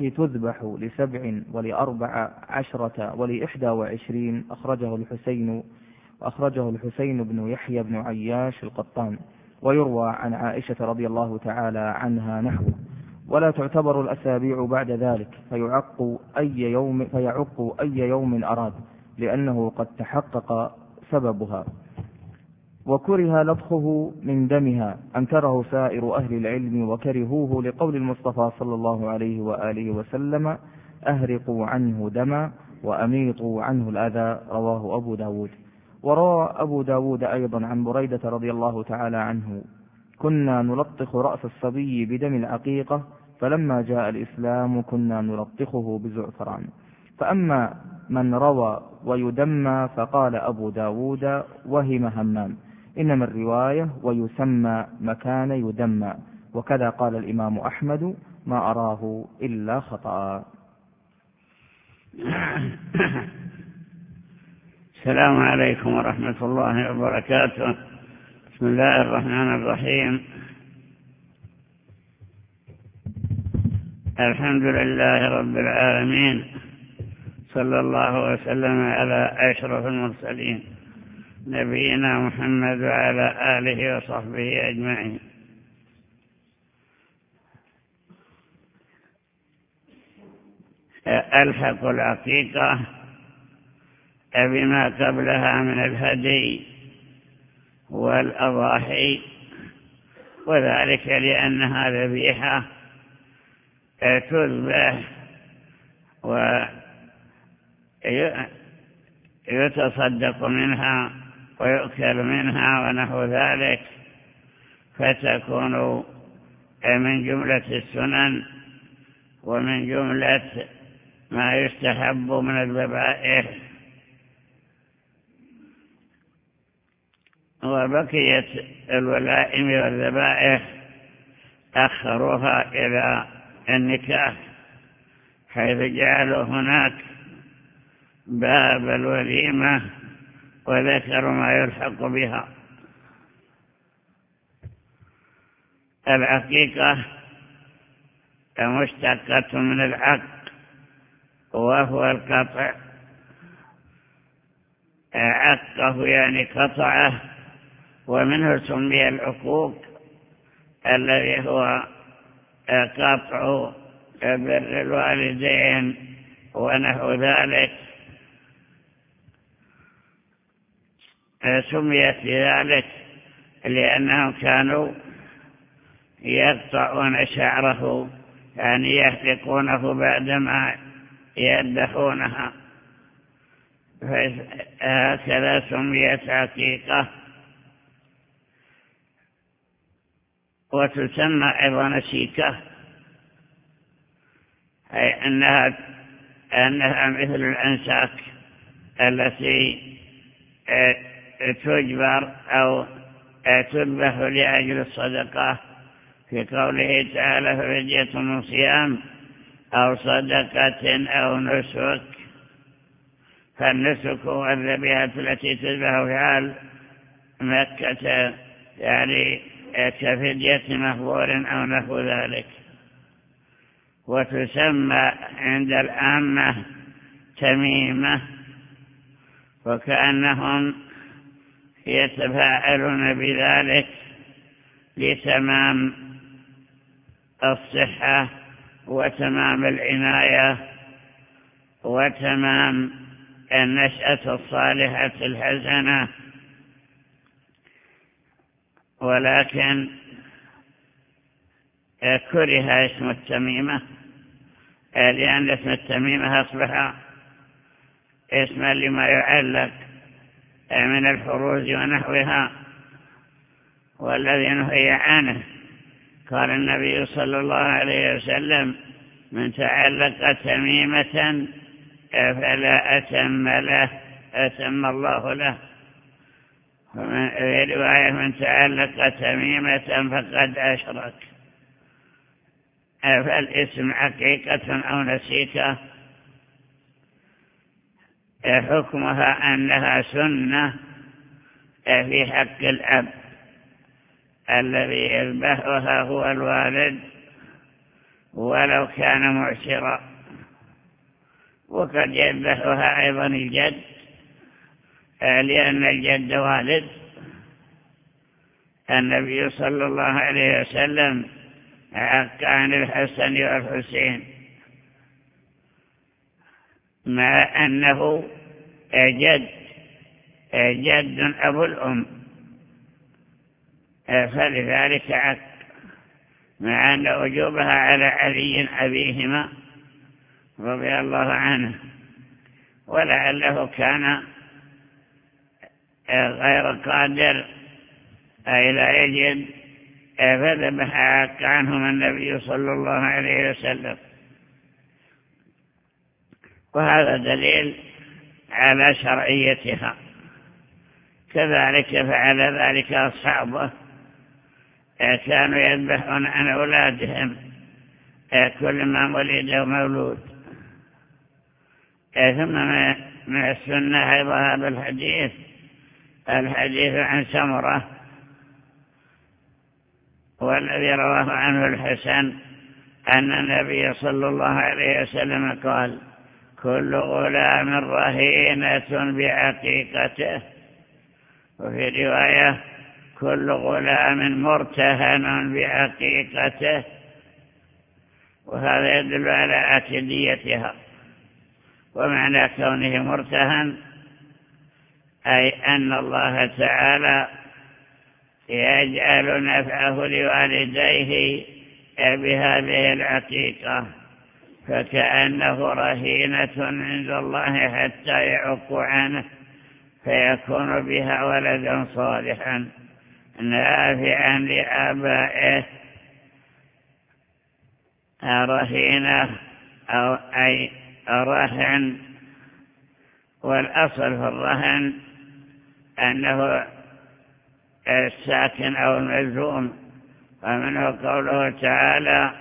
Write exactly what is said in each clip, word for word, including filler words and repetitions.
التي تذبح لسبع ولأربع عشرة ولإحدى وعشرين أخرجه الحسين أخرجه الحسين بن يحيى بن عياش القطان. ويروى عن عائشة رضي الله تعالى عنها نحوه. ولا تعتبر الأسابيع بعد ذلك فيعق أي يوم, فيعق أي يوم أراد، لأنه قد تحقق سببها. وكره لطخه من دمها، أنكره سائر أهل العلم وكرهوه لقول المصطفى صلى الله عليه وآله وسلم: أهرقوا عنه دما وأميطوا عنه الأذى. رواه أبو داود. وروى أبو داود أيضا عن بريدة رضي الله تعالى عنه: كنا نلطخ رأس الصبي بدم العقيقة، فلما جاء الإسلام كنا نلطخه بزعفران. فأما من روى ويدمى فقال أبو داود وهم همام، إنما الرواية ويسمى مكان يدمى. وكذا قال الإمام أحمد: ما أراه إلا خطأ. السلام عليكم ورحمة الله وبركاته. بسم الله الرحمن الرحيم. الحمد لله رب العالمين، صلى الله وسلم على أشرف المرسلين نبينا محمد وعلى آله وصحبه أجمعين. ألحق العقيقة بما قبلها من الهدي والأضاحي، وذلك لأنها ذبيحة تذبح ويتصدق منها ويؤكل منها ونحو ذلك، فتكون من جملة السنن ومن جملة ما يستحب من الذبائح. وبقيت الولائم والذبائح أخروها إلى النكاح، حيث جعلوا هناك باب الوليمة وذكروا ما يلحق بها. العقيقة مشتقة من العق، وهو القطع. عقه يعني قطعه، ومنه سمي العقوق الذي هو قطع بر الوالدين ونحو ذلك. سميت بذلك لأنهم كانوا يقطعون شعره، يعني يحلقونه بعدما يذبحونها، هكذا سميت عقيقة. وتسمى أيضا نسيكة، أي أنها, أنها مثل الأنساك التي تجبر أو تذبح لأجل الصدقة، في قوله تعالى: ففدية من صيام أو صدقة أو نسك. فالنسك هو الذبيحة التي تذبح في حال مكة، يعني كفدية مهبور أو نحو ذلك. وتسمى عند العامة تميمة، وكأنهم يتفاعلون بذلك لتمام الصحة وتمام العناية وتمام النشأة الصالحة الحسنة. ولكن كره اسم التميمة، لأن اسم التميمة أصبح اسما لما يعلق من الحروز ونحوها، والذي نهي عنه. قال النبي صلى الله عليه وسلم: من تعلق تميمة فلا أتم له أتم الله له. في رواية: من تعلق تميمة فقد أشرك. فالاسم عقيقة أو نسيكة حكمها أنها سنة في حق الأب الذي يذبحها هو الوالد، ولو كان معسرا. وقد يذبحها أيضا الجد، لأن الجد والد النبي صلى الله عليه وسلم عق عن الحسن والحسين، مع أنه جد جد أبو الأم، فلذلك عق، مع أن وجوبها على علي أبيهما رضي الله عنه، ولعله كان غير قادر أي لا يجد، فذبح عق عنهما النبي صلى الله عليه وسلم. وهذا دليل على شرعيتها. كذلك فعل ذلك أصحابه، كانوا يذبحون عن أولادهم كل ما ولد مولود. ثم من السنة أيضا هذا الحديث الحديث عن سمرة، والذي رواه عنه الحسن أن النبي صلى الله عليه وسلم قال: كل غلام رهينة بعقيقته. وفي رواية: كل غلام مرتهن بعقيقته. وهذا يدل على عتديتها. ومعنى كونه مرتهن أي أن الله تعالى يجعل نفعه لوالديه بهذه العقيقة، فكأنه رهينة عند الله حتى يعق عنه، فيكون بها ولدا صالحا نافعا لآبائه. رهينة أو أي رهن، والأصل في الرهن أنه الساكن أو الملزوم. ومنه قوله تعالى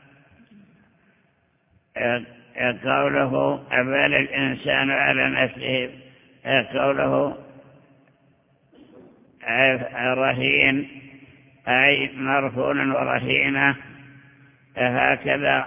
قوله: أبال الإنسان على نفسه، قوله رهين أي مرهون ورهينة، هكذا.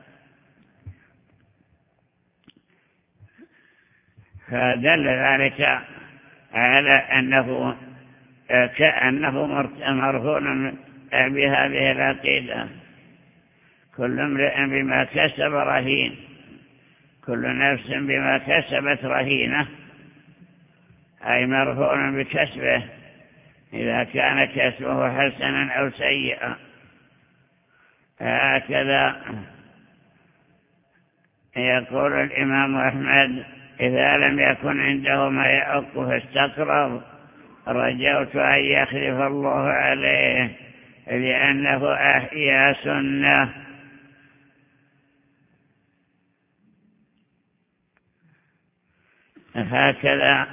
فدل ذلك على أنه كأنه مرهون بهذه العقيدة. كل امرئ بما كسب رهين، كل نفس بما كسبت رهينة، أي مرهون بكسبه إذا كان كسبه حسنا أو سيئا. هكذا يقول الإمام أحمد: إذا لم يكن عنده ما يعق فاستقرض، رجوت أن يخلف الله عليه، لأنه أحيا سنة. هكذا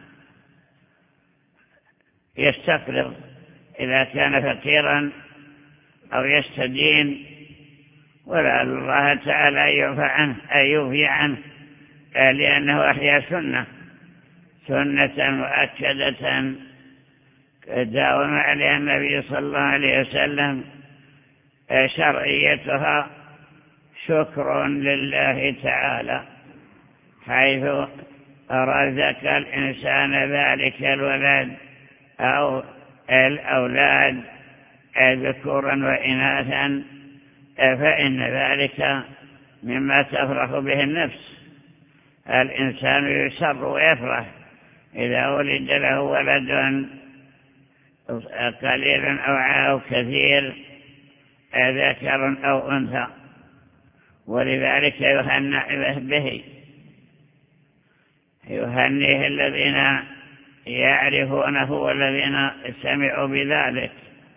يستقرض إذا كان فقيرا أو يستدين، ولعل الله تعالى يعفى عنه أي يوفي عنه، لأنه أحيا سنة سنة مؤكدة داوم عليها النبي صلى الله عليه وسلم. شرعيتها شكر لله تعالى، حيث رزق الإنسان ذلك الولد أو الأولاد ذكورا وإناثا، فإن ذلك مما تفرح به النفس. الإنسان يسر ويفرح إذا ولد له ولد قليل أو كثير، ذكر أو أنثى، ولذلك يهنئ به، يهنئه الذين يعرفونه والذين سمعوا بذلك.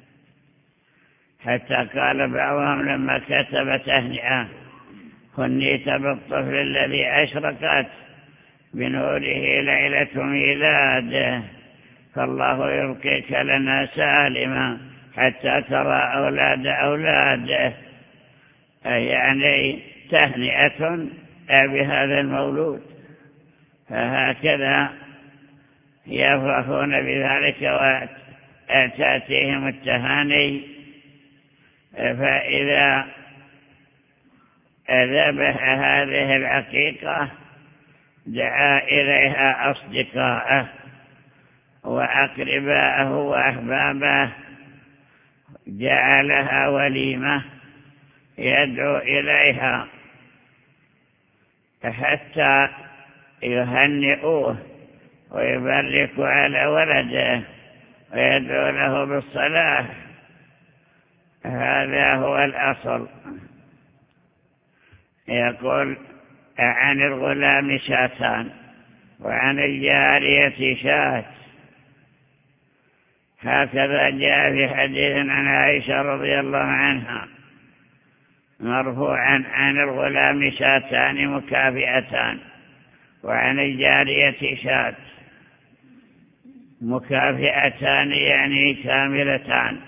حتى قال بعضهم لما كتب تهنئة: هنيت بالطفل الذي أشرقت بنوره ليلة ميلاده، فالله يبقيك لنا سالما حتى ترى أولاد أولاده. يعني تهنئة بهذا المولود. فهكذا يفرحون بذلك وتأتيهم التهاني. فإذا ذبح هذه العقيقة دعا إليها أصدقاءه وأقرباءه وأحبابه، جعلها وليمة يدعو إليها حتى يهنئوه ويبارك على ولده ويدعو له بالصلاة. هذا هو الأصل. يقول عن الغلام شاتان وعن الجارية شات. هكذا جاء في حديث عن عائشة رضي الله عنها مرفوعا عن الغلام شاتان مكافئتان وعن الجارية شات. مكافئتان يعني كاملتان،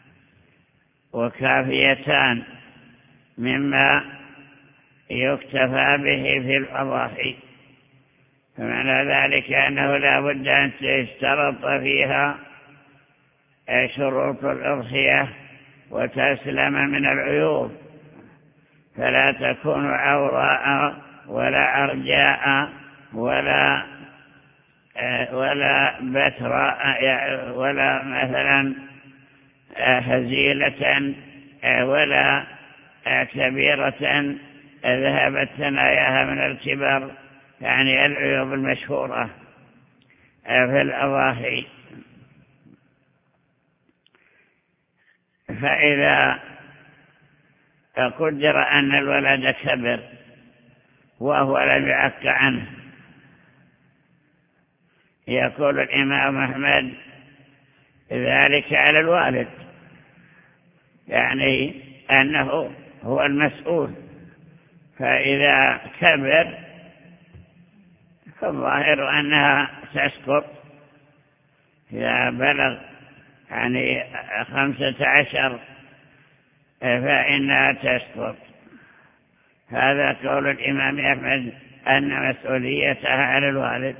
وكافيتان مما يكتفى به في الأضاحي، فمعنى ذلك أنه لا بد أن تشترط فيها شروط الأضحية وتسلم من العيوب، فلا تكون عوراء ولا أرجاء ولا ولا بتراء ولا مثلا هزيلة ولا كبيرة ذهبت ثناياها من الكبر، يعني العيوب المشهورة في الأضاحي. فإذا قدر أن الولد كبر وهو لم يعق عنه، يقول الإمام أحمد ذلك على الوالد، يعني أنه هو المسؤول. فإذا كبر فالظاهر أنها تسقط. إذا بلغ يعني خمسة عشر فإنها تسقط. هذا قول الإمام أحمد أن مسؤوليتها على الوالد.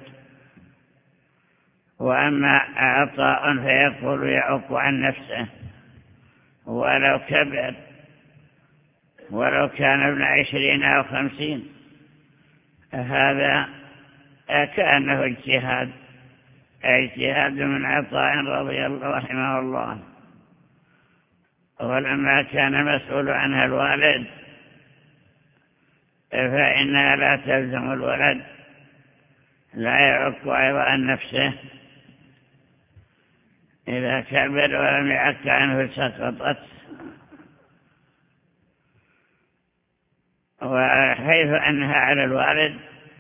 وأما عطاء فيقول يعق عن نفسه ولو كبر، ولو كان ابن عشرين أو خمسين، هذا كأنه اجتهاد اجتهاد من عطاء رضي الله رحمه الله. ولما كان مسؤول عنها الوالد فإنها لا تلزم الولد، لا يعق أيضا عن نفسه. إذا كبر ولم يعق عنه سقطت. وحيث أنها على الوالد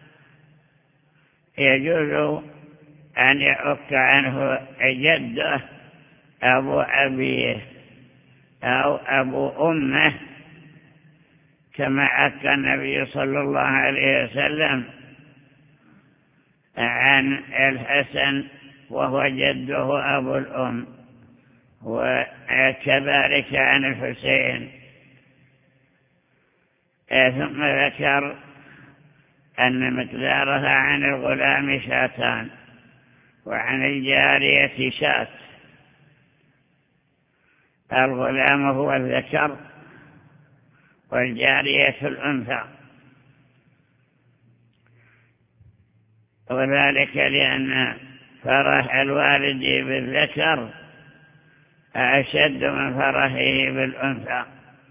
يجوز أن يعق عنه جده أبو أبيه أو أبو أمه، كما عق النبي صلى الله عليه وسلم عن الحسن وهو جده أبو الأم، وكذلك عن الحسين. ثم ذكر أن مقدارها عن الغلام شاتان وعن الجارية شات. الغلام هو الذكر والجارية الأنثى، وذلك لأن فرح الوالد بالذكر أشد من فرحه بالأنثى.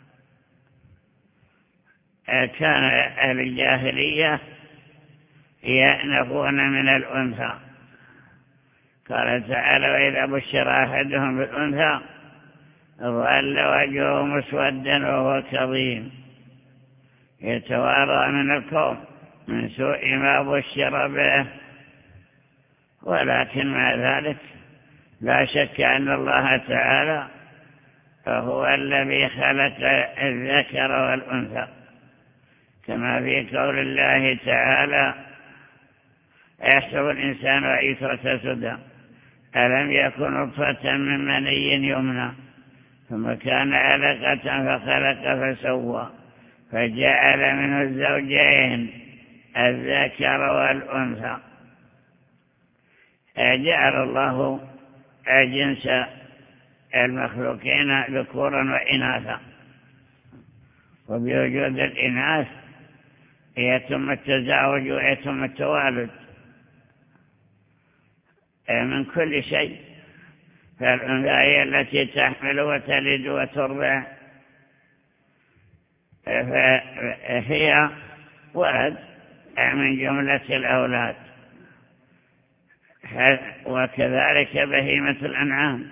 كان أهل الجاهلية يأنفون من الأنثى. قال تعالى وإذا بشر أحدهم بالأنثى ظل وجهه مسودا وهو كظيم يتوارى من القوم من سوء ما بشر به. ولكن مع ذلك لا شك أن الله تعالى هو الذي خلق الذكر والأنثى، كما في قول الله تعالى يحسب الإنسان أن يترك سدى ألم يكن نطفة من مني يمنى ثم كان علقة فخلق فسوى فجعل منه الزوجين الذكر والأنثى. جعل الله جنس المخلوقين ذكورا وإناثا، وبوجود الإناث يتم التزاوج ويتم التوالد من كل شيء. فالأنثى هي التي تحمل وتلد وترضع، فهي ولد من جملة الأولاد. وكذلك بهيمة الأنعام،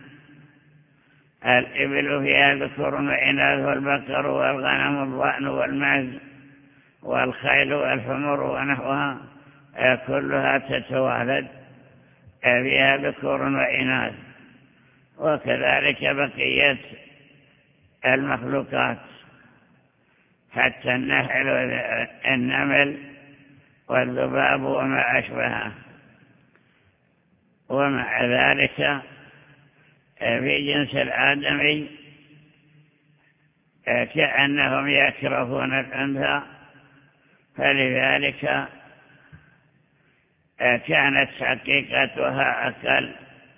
الإبل فيها ذكور وإناث، والبقر والغنم والضأن والمعز والخيل والحمر ونحوها كلها تتوالد فيها ذكور وإناث. وكذلك بقية المخلوقات حتى النحل والنمل والذباب وما أشبهه. ومع ذلك في جنس الآدمي كأنهم يكرهون الأنثى، فلذلك كانت حقيقتها أقل،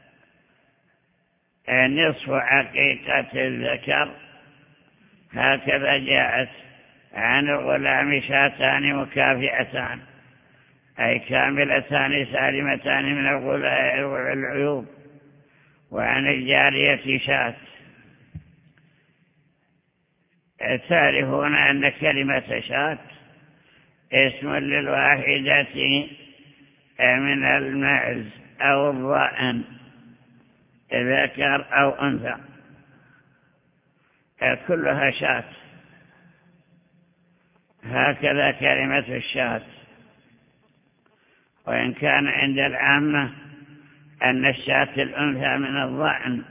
نصف حقيقة الذكر. هكذا جاءت عن الغلام شاتان مكافئتان، أي كاملتان سالمتان من العيوب. وعن الجارية شات. تعرفون أن كلمة شات اسم للواحدة من المعز أو الضأن، ذكر أو أنثى، كلها شات. هكذا كلمة الشات. وإن كان عند العامة أن الشاة الأنثى من الضأن،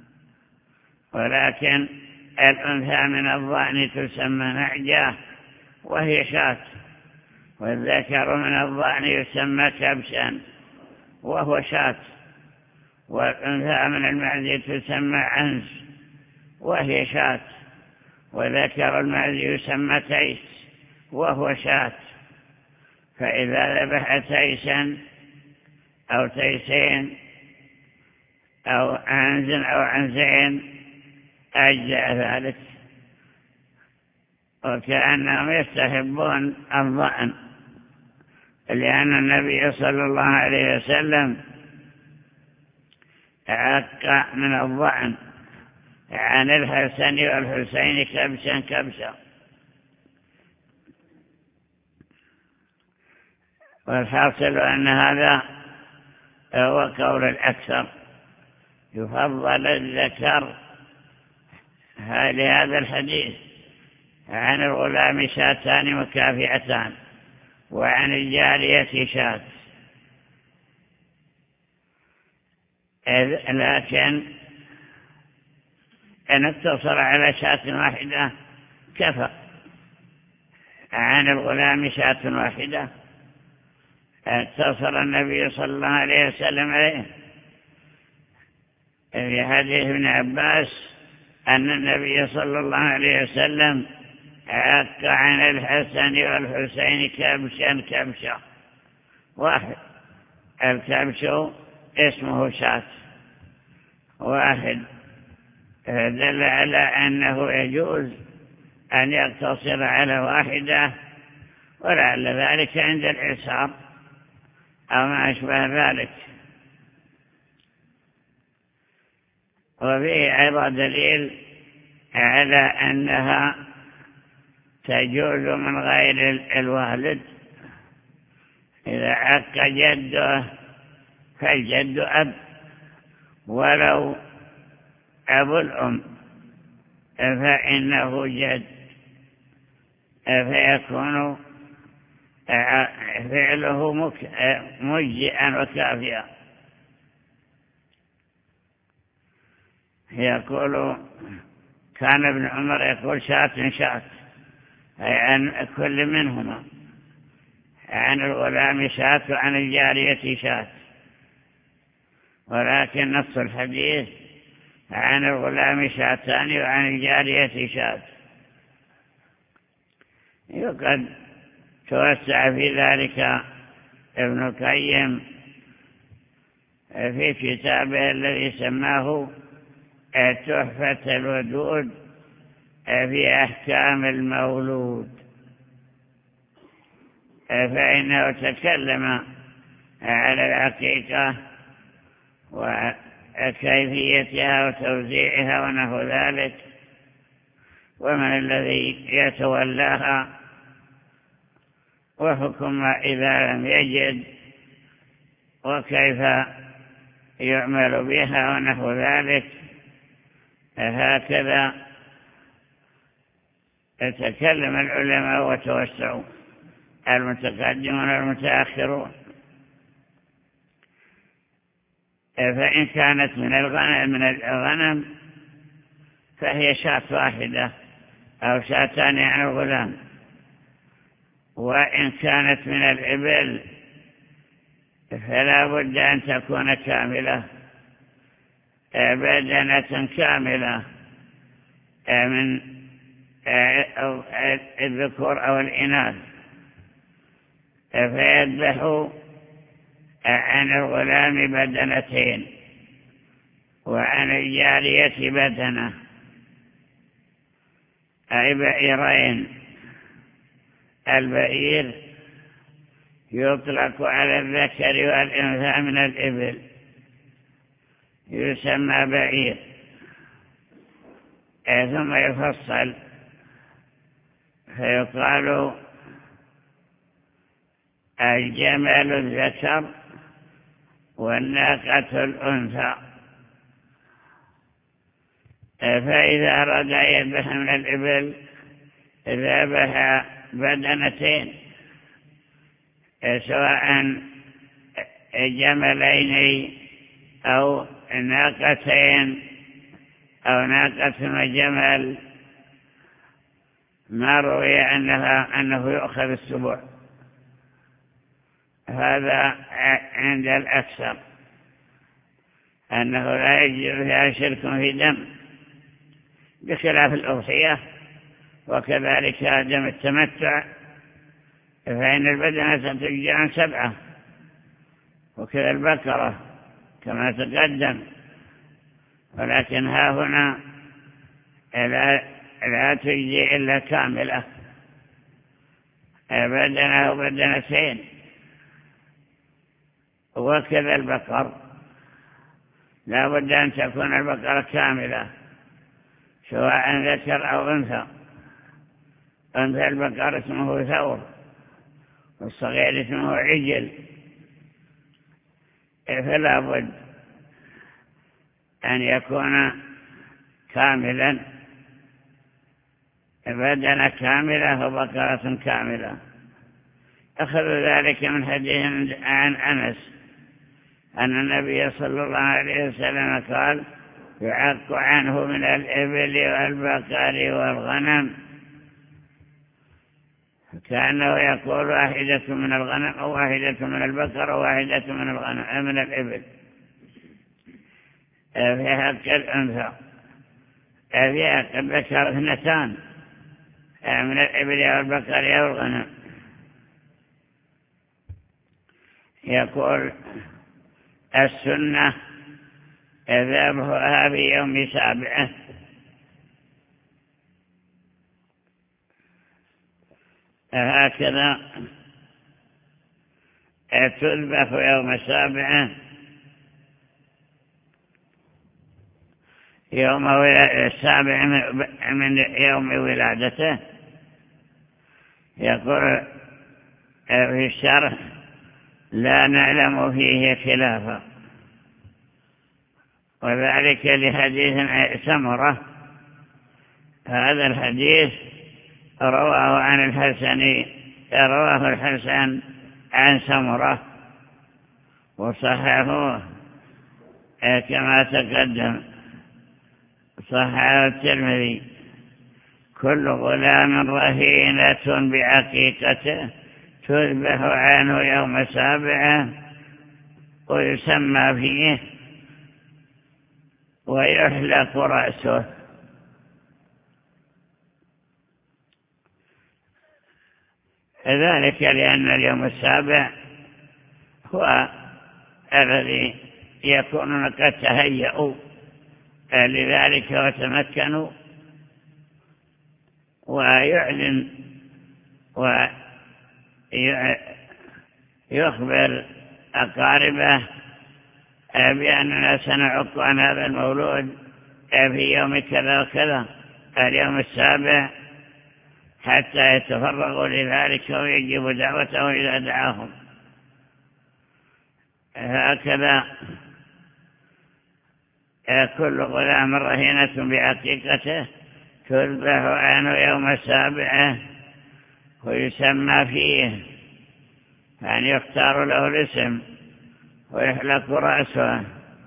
ولكن الأنثى من الضأن تسمى نعجة وهي شاة، والذكر من الضأن يسمى كبشا وهو شاة، والأنثى من المعز تسمى عنز وهي شاة، وذكر المعز يسمى تيس وهو شاة. فإذا ذبح تيسا أو تيسين أو عنز أو عنزين أجزأ ذلك، وكأنهم يستحبون الضأن، لأن النبي صلى الله عليه وسلم عق من الضأن عن الحسن والحسين كبشا كبشا. والحاصل أن هذا هو قول الأكثر، يفضل الذكر لهذا الحديث عن الغلام شاتان مكافئتان، وعن الجارية شات. لكن أن اقتصر على شاة واحدة كفى. عن الغلام شاة واحدة اقتصر النبي صلى الله عليه وسلم عليه. في حديث ابن عباس أن النبي صلى الله عليه وسلم عق عن الحسن والحسين كبشا كبشا واحد. الكبش اسمه شاة واحد، دل على أنه يجوز أن يقتصر على واحدة، ولعل ذلك عند العصار أو ما أشبه ذلك. وفيه أيضا دليل على أنها تجوز من غير الوالد. إذا عق جده فالجد أب، ولو أبو الأم فإنه جد، فيكون فعله مجزئا وكافيا. يقول كان ابن عمر يقول شاة شاة، أي عن كل منهما، عن الغلام شاة وعن الجارية شاة. ولكن نص الحديث عن الغلام شاتان وعن الجارية شاة. وقد توسع في ذلك ابن القيم في كتابه الذي سماه تحفة الودود في أحكام المولود، فإنه تكلم على العقيقة وكيفيتها وتوزيعها ونحو ذلك، ومن الذي يتولاها، وحكم إذا لم يجد، وكيف يعمل بها ونحو ذلك. هكذا يتكلم العلماء وتوسعوا المتقدمون والمتأخرون. فإن كانت من الغنم من الغنم فهي شاة واحدة أو شاتان عن الغلام، وإن كانت من الإبل فلا بد أن تكون كاملة، بدنة كاملة من الذكور أو الإناث، فيذبح عن الغلام بدنتين وعن الجارية بدنة، أي بئرين. البئير يطلق على الذكر والأنثى من الإبل، يسمى بئير، ثم يفصل فيقال الجمل الذكر والناقة الأنثى. فإذا أراد أن يذبح من الإبل ذبح بدنتين، سواء جملين أو ناقتين أو ناقة وجمل، ما روي أنها أنه يؤخذ السبع، هذا عند الأكثر أنه لا يجب فيها شرك في دم، بخلاف الأضحية وكذلك دم التمتع، فإن البدنة تجزي عن سبعة، وكذا البقرة كما تقدم. ولكن ها هنا لا, لا تجزي إلا كاملة، بدنة وبدنتين. وكذا البقر لا بد أن تكون البقرة كاملة، سواء ذكر أو أنثى. أنثى البقرة اسمه ثور، والصغير اسمه عجل، فلا بد أن يكون كاملا، بدنة كاملة وبقرة كاملة. أخذ ذلك من حديث عن أنس أن النبي صلى الله عليه وسلم قال: يعق عنه من الإبل والبقر والغنم، كأنه يقول واحدة من الغنم أو واحدة من البقر أو واحدة من الغنم من الإبل، في حق الأنثى. في حق الذكر اثنتان من الإبل والبقر والغنم. يقول السنة ذبحها في يوم سابعه، هكذا تذبح يوم سابعه، يوم السابع من يوم ولادته. يقول في الشرح: لا نعلم فيه خلافا، وذلك لحديث سمرة. هذا الحديث رواه عن الحسن رواه الحسن عن سمرة وصححه كما تقدم، صححه الترمذي: كل غلام رهينة بعقيقته تذبح عنه يوم سابعه، ويسمى فيه ويحلق رأسه. ذلك لأن اليوم السابع هو الذي يكونون قد تهيئوا لذلك وتمكنوا، ويعلن ويخبر أقاربه بأننا سنعق عن هذا المولود في يوم كذا وكذا اليوم السابع، حتى يتفرغوا لذلك ويجيبوا دعوته إذا دعاهم. هكذا كل غلام رهينة بعقيقته تذبح عنه يوم السابع ويسمى فيه، يعني يختار له الاسم ويحلق رأسه.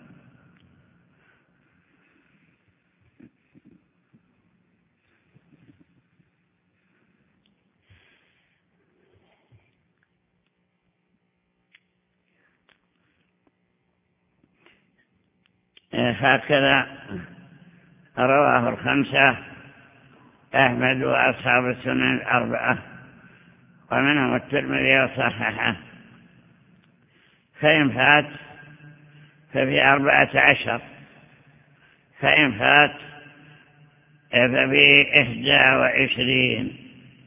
هكذا رواه الخمسة أحمد وأصحاب السنن الأربعة ومنهم الترمذي وصححه. فإن فات ففي أربعة عشر، فإن فات ففي إحدى وعشرين.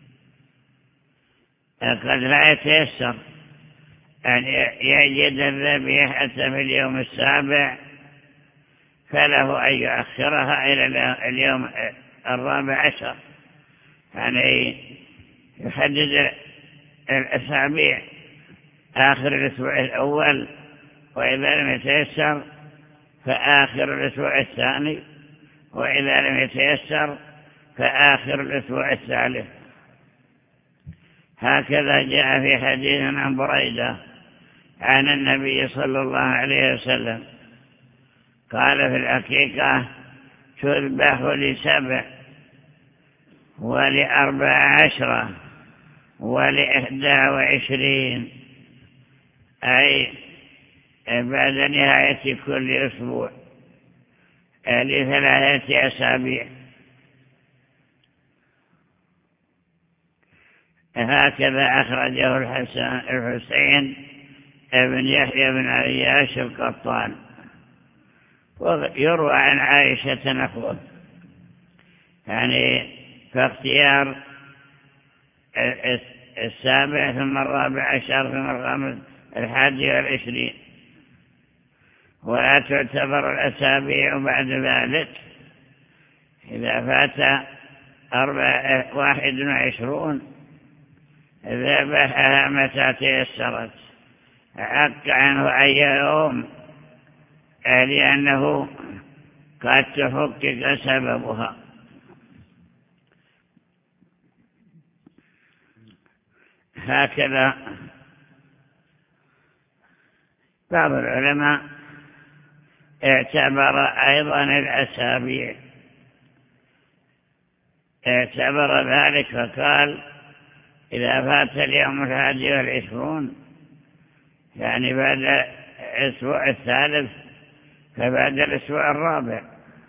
قد لا يتيسر أن يجد الذبيحة في اليوم السابع، فله أن يؤخرها إلى اليوم الرابع عشر، يعني يحدد الأسابيع آخر الأسبوع الأول، وإذا لم يتيسر فآخر الأسبوع الثاني، وإذا لم يتيسر فآخر الأسبوع الثالث. هكذا جاء في حديث عن بريدة عن النبي صلى الله عليه وسلم قال في الحقيقة تذبح لسبع ولأربع عشرة ولإحدى وعشرين، أي بعد نهاية كل أسبوع لثلاثة أسابيع. هكذا أخرجه الحسين بن يحيى بن عياش القطان. ويروى عن عائشة نحوه، يعني فاختيار السابع ثم الرابع عشر ثم الخامس الحادي والعشرين، ولا تعتبر الأسابيع بعد ذلك. إذا فات أربع واحد وعشرون ذبحها متى تيسرت، حق عنه أي يوم، لأنه قد تحقق سببها. هكذا بعض العلماء اعتبر أيضا الأسابيع، اعتبر ذلك فقال إذا فات اليوم الحادي والعشرون، يعني بعد الأسبوع الثالث، فبعد الأسبوع الرابع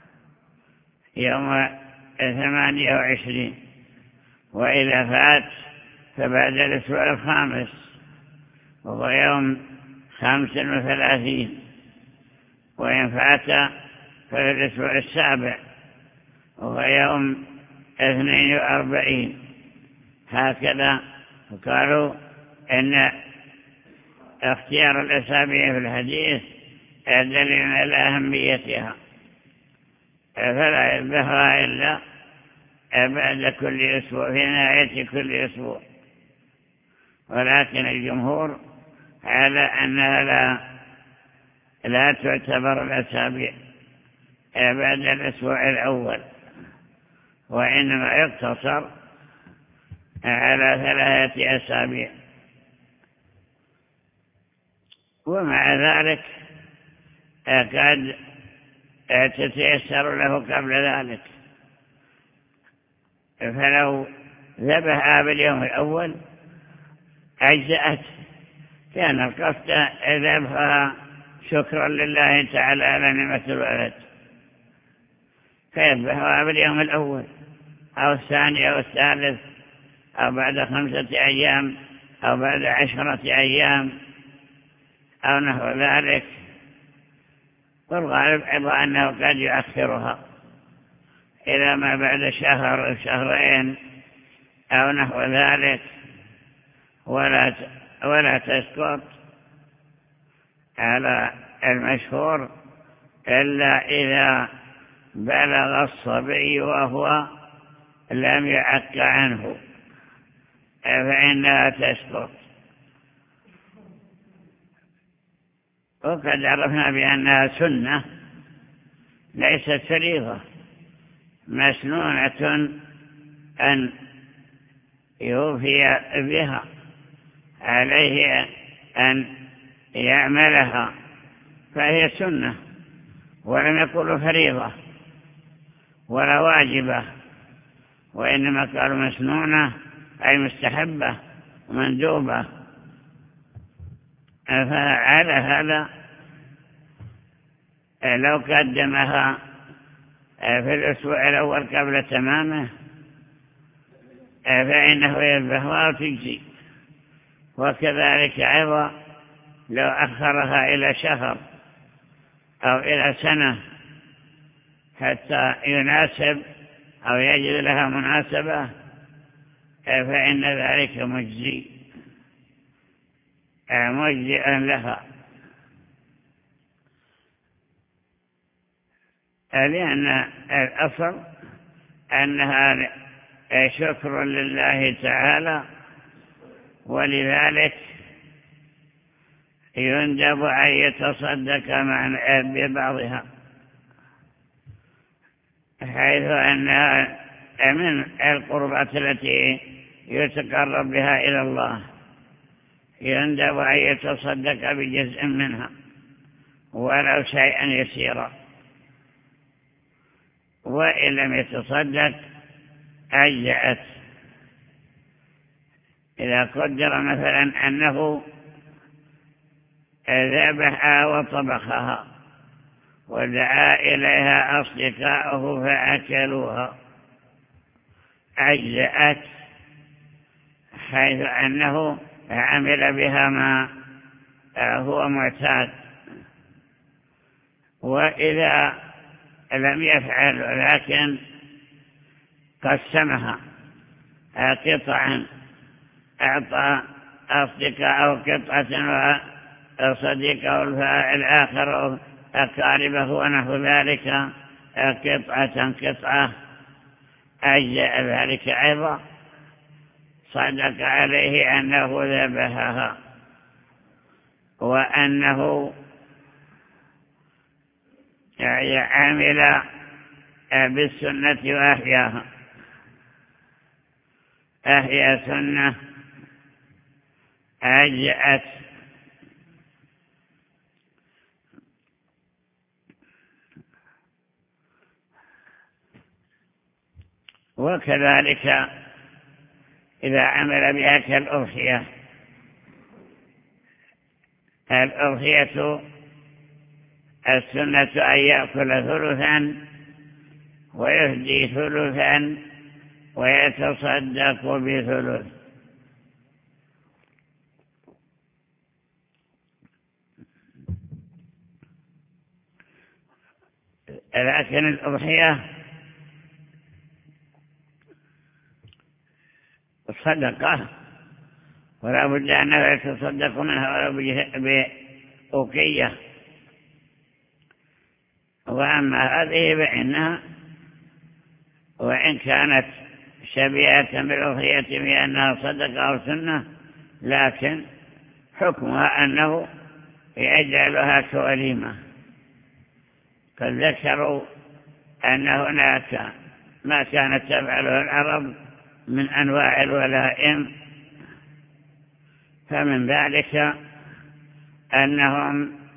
يوم ثمانية وعشرين، وإذا فات فبعد الأسبوع الخامس وهو يوم خمس وثلاثين، وإن فات ففي الأسبوع السابع وهو يوم اثنين وأربعين. هكذا قالوا إن اختيار الأسابيع في الحديث دليل على أهميتها، فلا يذبحها إلا بعد كل أسبوع في نهاية كل أسبوع. ولكن الجمهور على أنها لا, لا تعتبر الأسابيع بعد الأسبوع الأول، وإنما يقتصر على ثلاثة أسابيع. ومع ذلك قد تتيسر له قبل ذلك، فلو ذبح باليوم الأول أجزأت، كان القصد ذبحها شكرا لله تعالى على نعمة الولد، فيذبحها باليوم الأول أو الثاني أو الثالث أو بعد خمسة أيام أو بعد عشرة أيام أو نحو ذلك. والغالب أيضا أنه قد يؤخرها إلى ما بعد شهر أو شهرين أو نحو ذلك، ولا ولا تسقط على المشهور إلا إذا بلغ الصبي وهو لم يعق عنه فإنها تسقط. وقد عرفنا بأنها سنة ليست فريضة، مسنونة أن يوفي بها، عليه أن يعملها، فهي سنة ولم يقولوا فريضة ولا واجبة، وإنما قالوا مسنونة أي مستحبة ومندوبة. فعلى هذا لو قدمها في الأسبوع الأول قبل تمامه فإنه يذبحها وتجزي، وكذلك أيضا لو أخرها إلى شهر أو إلى سنة حتى يناسب أو يجد لها مناسبة فإن ذلك مجزي مجزئا لها، لأن الأصل أنها شكر لله تعالى، ولذلك يندب أن يتصدق ببعضها، حيث أنها من القربات التي يتقرب بها إلى الله، يندب أن يتصدق بجزء منها ولو شيئا يسيرا، وإن لم يتصدق أجزأت. إذا قدر مثلا أنه ذبحها وطبخها ودعا إليها أصدقاؤه فأكلوها أجزأت، حيث أنه عمل بها ما هو معتاد. وإذا لم يفعل ولكن قسمها قطعا، أعطى أصدقاءه قطعة وصديقه الآخر أقاربه ونحو ذلك قطعة قطعة، أجزأ ذلك أيضا، صدق عليه أنه ذبحها وأنه عمل بالسنة وأحياها، أحيا سنة أجزأت. وكذلك إذا عمل بها كالأضحية، الأضحية السنة أن يأكل ثلثا ويهدي ثلثا ويتصدق بثلث. لكن الأضحية صدقة ولا بد أنه يتصدق منها ولو بأوقية. وأما هذه فإنها وإن كانت شبيهة بالأضحية بأنها صدقة أو سنة، لكن حكمها أنه يجعلها كوليمة. قد ذكروا أن هناك ما كانت تفعله العرب من أنواع الولائم، فمن ذلك أنهم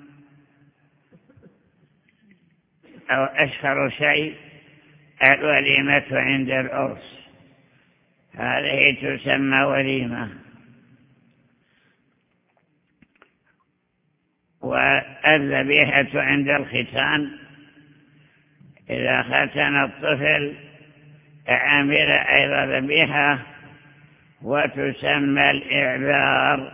أو أشهر شيء الوليمة عند العرس، هذه تسمى وليمة. والذبيحة عند الختان، إذا ختن الطفل عمل أيضا ذبيحة وتسمى الإعذار،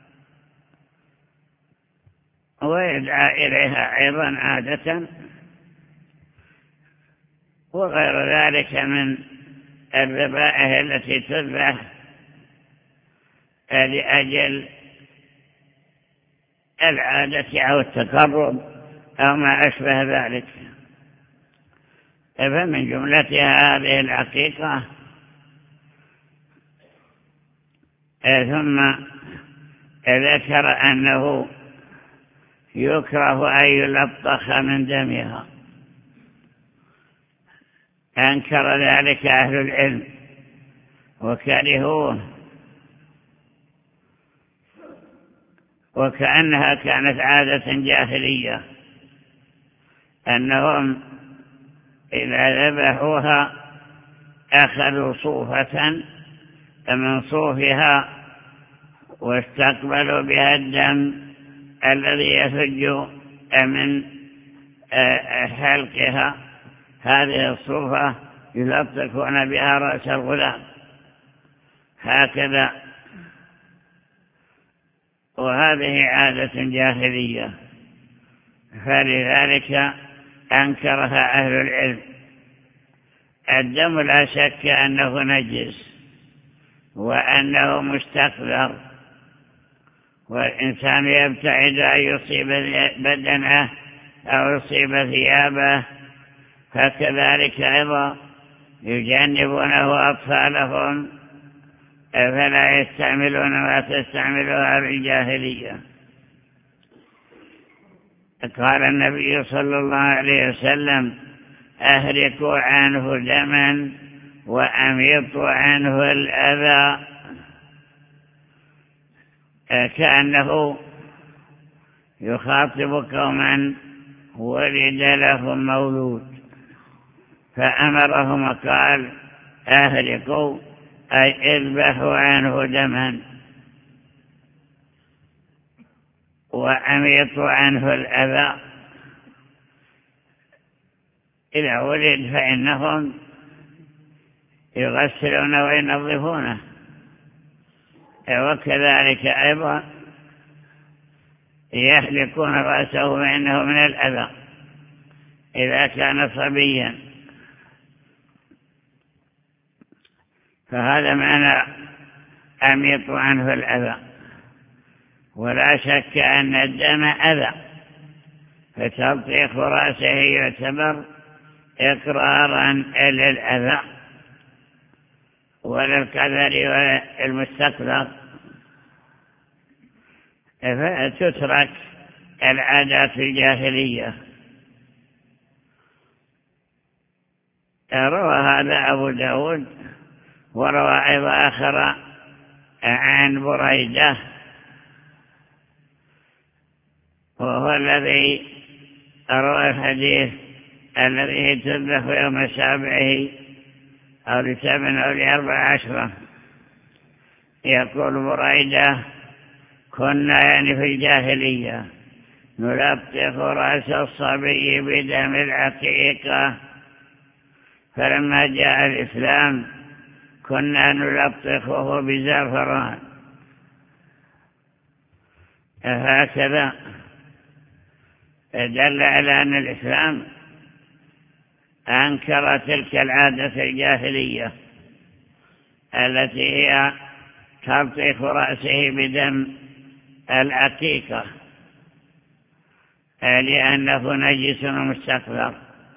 ويدعى إليها أيضا عادة، وغير ذلك من الذبائح التي تذبح لأجل العادة أو التقرب أو ما أشبه ذلك. فمن جملتها هذه العقيقة. ثم ذكر أنه يكره أن يلطخ من دمها، أنكر ذلك أهل العلم وكرهوه، وكأنها كانت عادة جاهلية أنهم إذا ذبحوها أخذوا صوفة من صوفها واستقبلوا بها الدم الذي يخرج من حلقها. هذه الصوفة يلطخون بها رأس الغلام هكذا، وهذه عادة جاهلية، فلذلك أنكرها أهل العلم. الدم لا شك أنه نجس وأنه مستقذر، والإنسان يبتعد أن يصيب بدنه أو يصيب ثيابه، فكذلك أيضا يجنبونه أطفالهم فلا يستعملون ما تستعملها الجاهلية. قال النبي صلى الله عليه وسلم: أهرقوا عنه دما وأميطوا عنه الأذى. كأنه يخاطب قوما ولد لهم مولود، فأمرهم قال: أهرقوا أي اذبحوا عنه دما وأميطوا عنه الأذى. إذا ولد فإنهم يغسلون وينظفونه، وكذلك أيضا يحلقون رأسه فإنه من الأذى إذا كان صبيا. فهذا معنى أميطوا عنه الأذى. ولا شك أن الدم أذى، فتلطيخ رأسه يعتبر إقرارا للأذى وللقدر والمستقبل، فتترك العادات الجاهلية. روى هذا أبو داود، وروى أيضا آخر عن بريدة وهو الذي روى الحديث الذي تذبح يوم سابعه أو لسبع أو لأربع عشرة. يقول بريدة: كنا يعني في الجاهلية نلطخ رأس الصبي بدم العقيقة، فلما جاء الإسلام كنا نلطخه بزعفران. هكذا دل على أن الإسلام أنكر تلك العادة الجاهلية التي هي تلطيخ رأسه بدم العقيقة، لأنه نجس ومستقذر.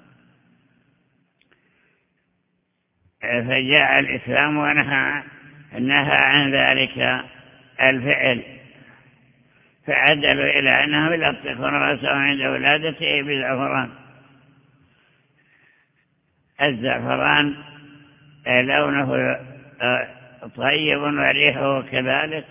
فجاء الإسلام ونهى نهى عن ذلك الفعل، فعدلوا إلى أنهم يلطخون رأسه عند ولادته بالزعفران. الزعفران لونه طيب وريحه كذلك،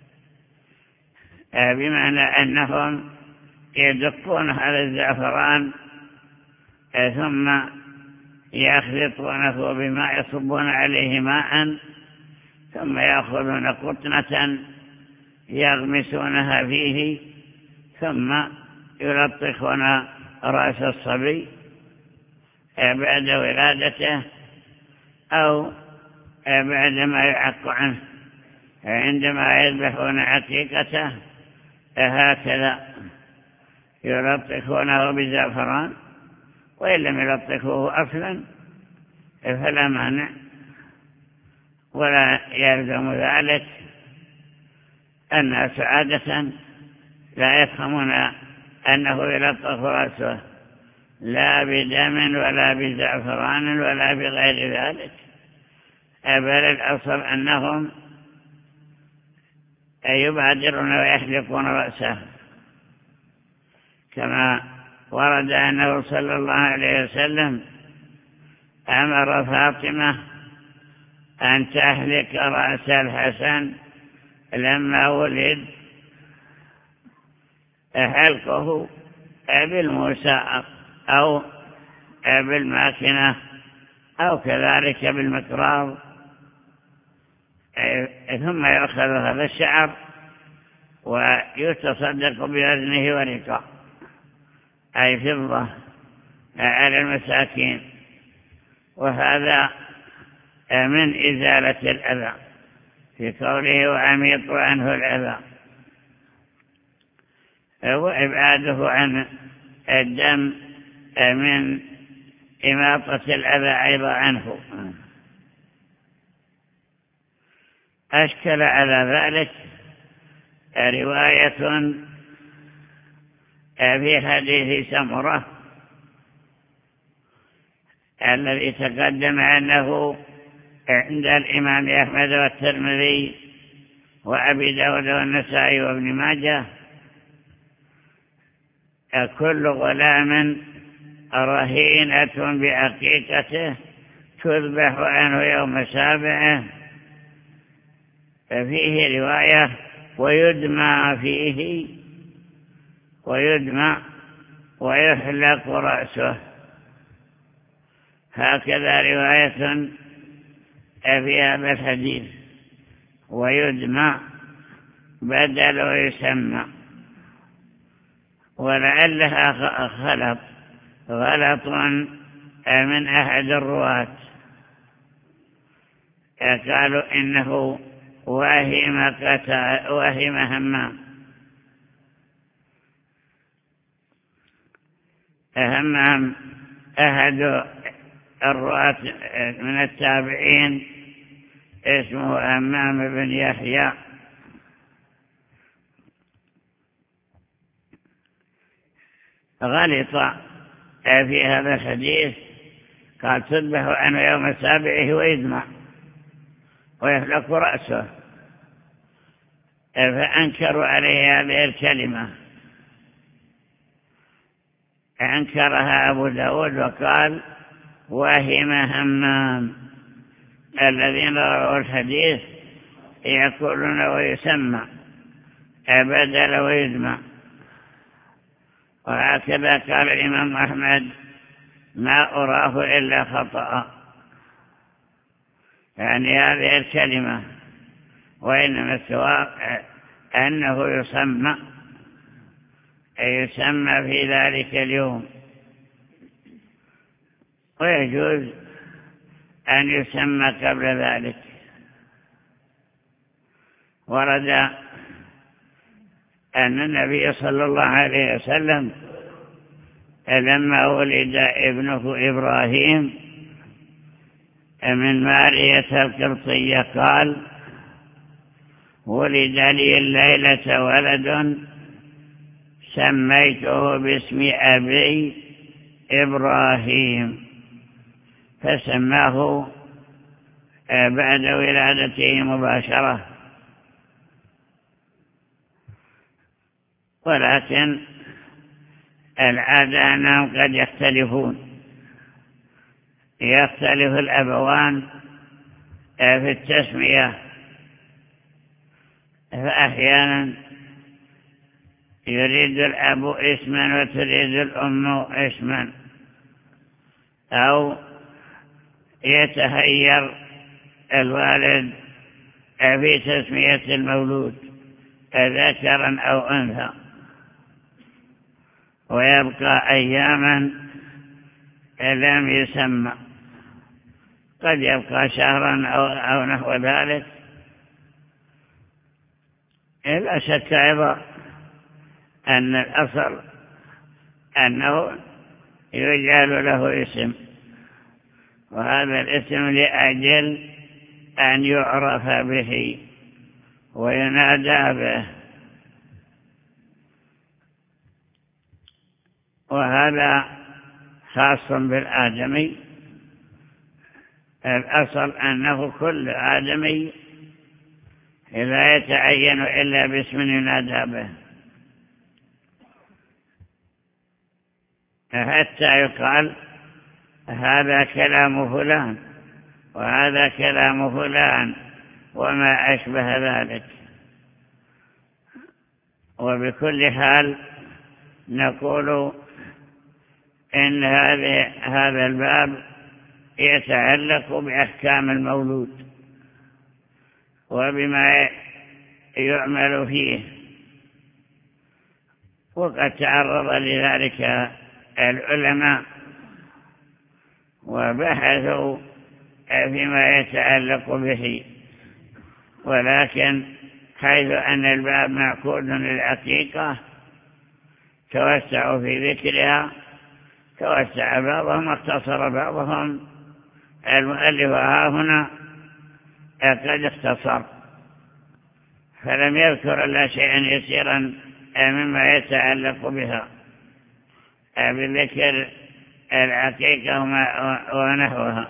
بمعنى أنهم يدقون هذا الزعفران ثم يخلطونه بماء، يصبون عليه ماء، ثم يأخذون قطنة يغمسونها فيه، ثم يلطخون رأس الصبي بعد ولادته أو بعدما يعق عنه عندما يذبحون عقيقته. هكذا يلطخونه بزعفران، وإن لم يلطخوه أصلا فلا مانع ولا يلزم ذلك. الناس عادة لا يفهمون أنه يلطخ رأسه لا بدم ولا بزعفران ولا بغير ذلك، بل الأصل أنهم يبادرون ويحلقون رأسه، كما ورد أنه صلى الله عليه وسلم أمر فاطمة أن تحلق رأس الحسن لما ولد، حلقه بالموسى أو بالماكنة أو كذلك بالمكراض، ثم يأخذ هذا الشعر ويتصدق بوزنه ورقة أي فضة على المساكين، وهذا من إزالة الأذى في قوله وأميط عنه الأذى، وإبعاده عن الدم من إماطة الأذى أيضا عنه. أشكل على ذلك رواية في حديث سمرة الذي تقدم أنه عند الإمام أحمد والترمذي وأبي داود والنسائي وابن ماجه: كل غلام رهينة بعقيقته تذبح عنه يوم سابعه. ففيه رواية ويدمى فيه ويدمى ويحلق رأسه، هكذا رواية في هذا الحديث، ويدمى بدل ويسمى، ولعلها خلط غلط من أحد الرواة، قالوا إنه وهم قتال وهم همام همام أحد الرواة من التابعين اسمه همام بن يحيى، غلط في هذا الحديث، قال تذبح عنه يوم سابعه ويدمع ويحلق رأسه، فأنكروا عليه هذه الكلمة، أنكرها أبو داود وقال وهم همام. الذين رووا الحديث يقولون ويسمى بدل ويدمع، وهكذا قال الإمام أحمد ما أراه إلا خطأ، يعني هذه الكلمة، وإنما الصواب أنه يسمى يسمى في ذلك اليوم، ويجوز أن يسمى قبل ذلك. ورد أن النبي صلى الله عليه وسلم لما ولد ابنه إبراهيم من مارية القبطية قال ولد لي الليلة ولد سميته باسم أبي إبراهيم، فسماه بعد ولادته مباشرة. ولكن العادة أنهم قد يختلفون، يختلف الأبوان في التسمية، فأحيانا يريد الأب اسما وتريد الأم اسما، أو يتهير الوالد في تسمية المولود ذكرا أو أنثى، ويبقى أياما لم يسمى، قد يبقى شهرا أو, أو نحو ذلك. لا شك أيضا أن الأصل أنه يجعل له اسم، وهذا الاسم لأجل أن يعرف به وينادى به. وهذا خاص بالآدمي، الأصل أنه كل آدمي لا يتعين إلا باسم ينادى به، حتى يقال هذا كلام فلان وهذا كلام فلان وما أشبه ذلك. وبكل حال نقول إن هذا الباب يتعلق بأحكام المولود وبما يعمل فيه، وقد تعرض لذلك العلماء وبحثوا فيما يتعلق به، ولكن حيث أن الباب معقود للعقيقة توسعوا في ذكرها، توسع بعضهم واختصر بعضهم. المؤلف ها هنا قد اختصر فلم يذكر إلا شيئا يسيرا مما يتعلق بها بذكر العقيقة ونحوها.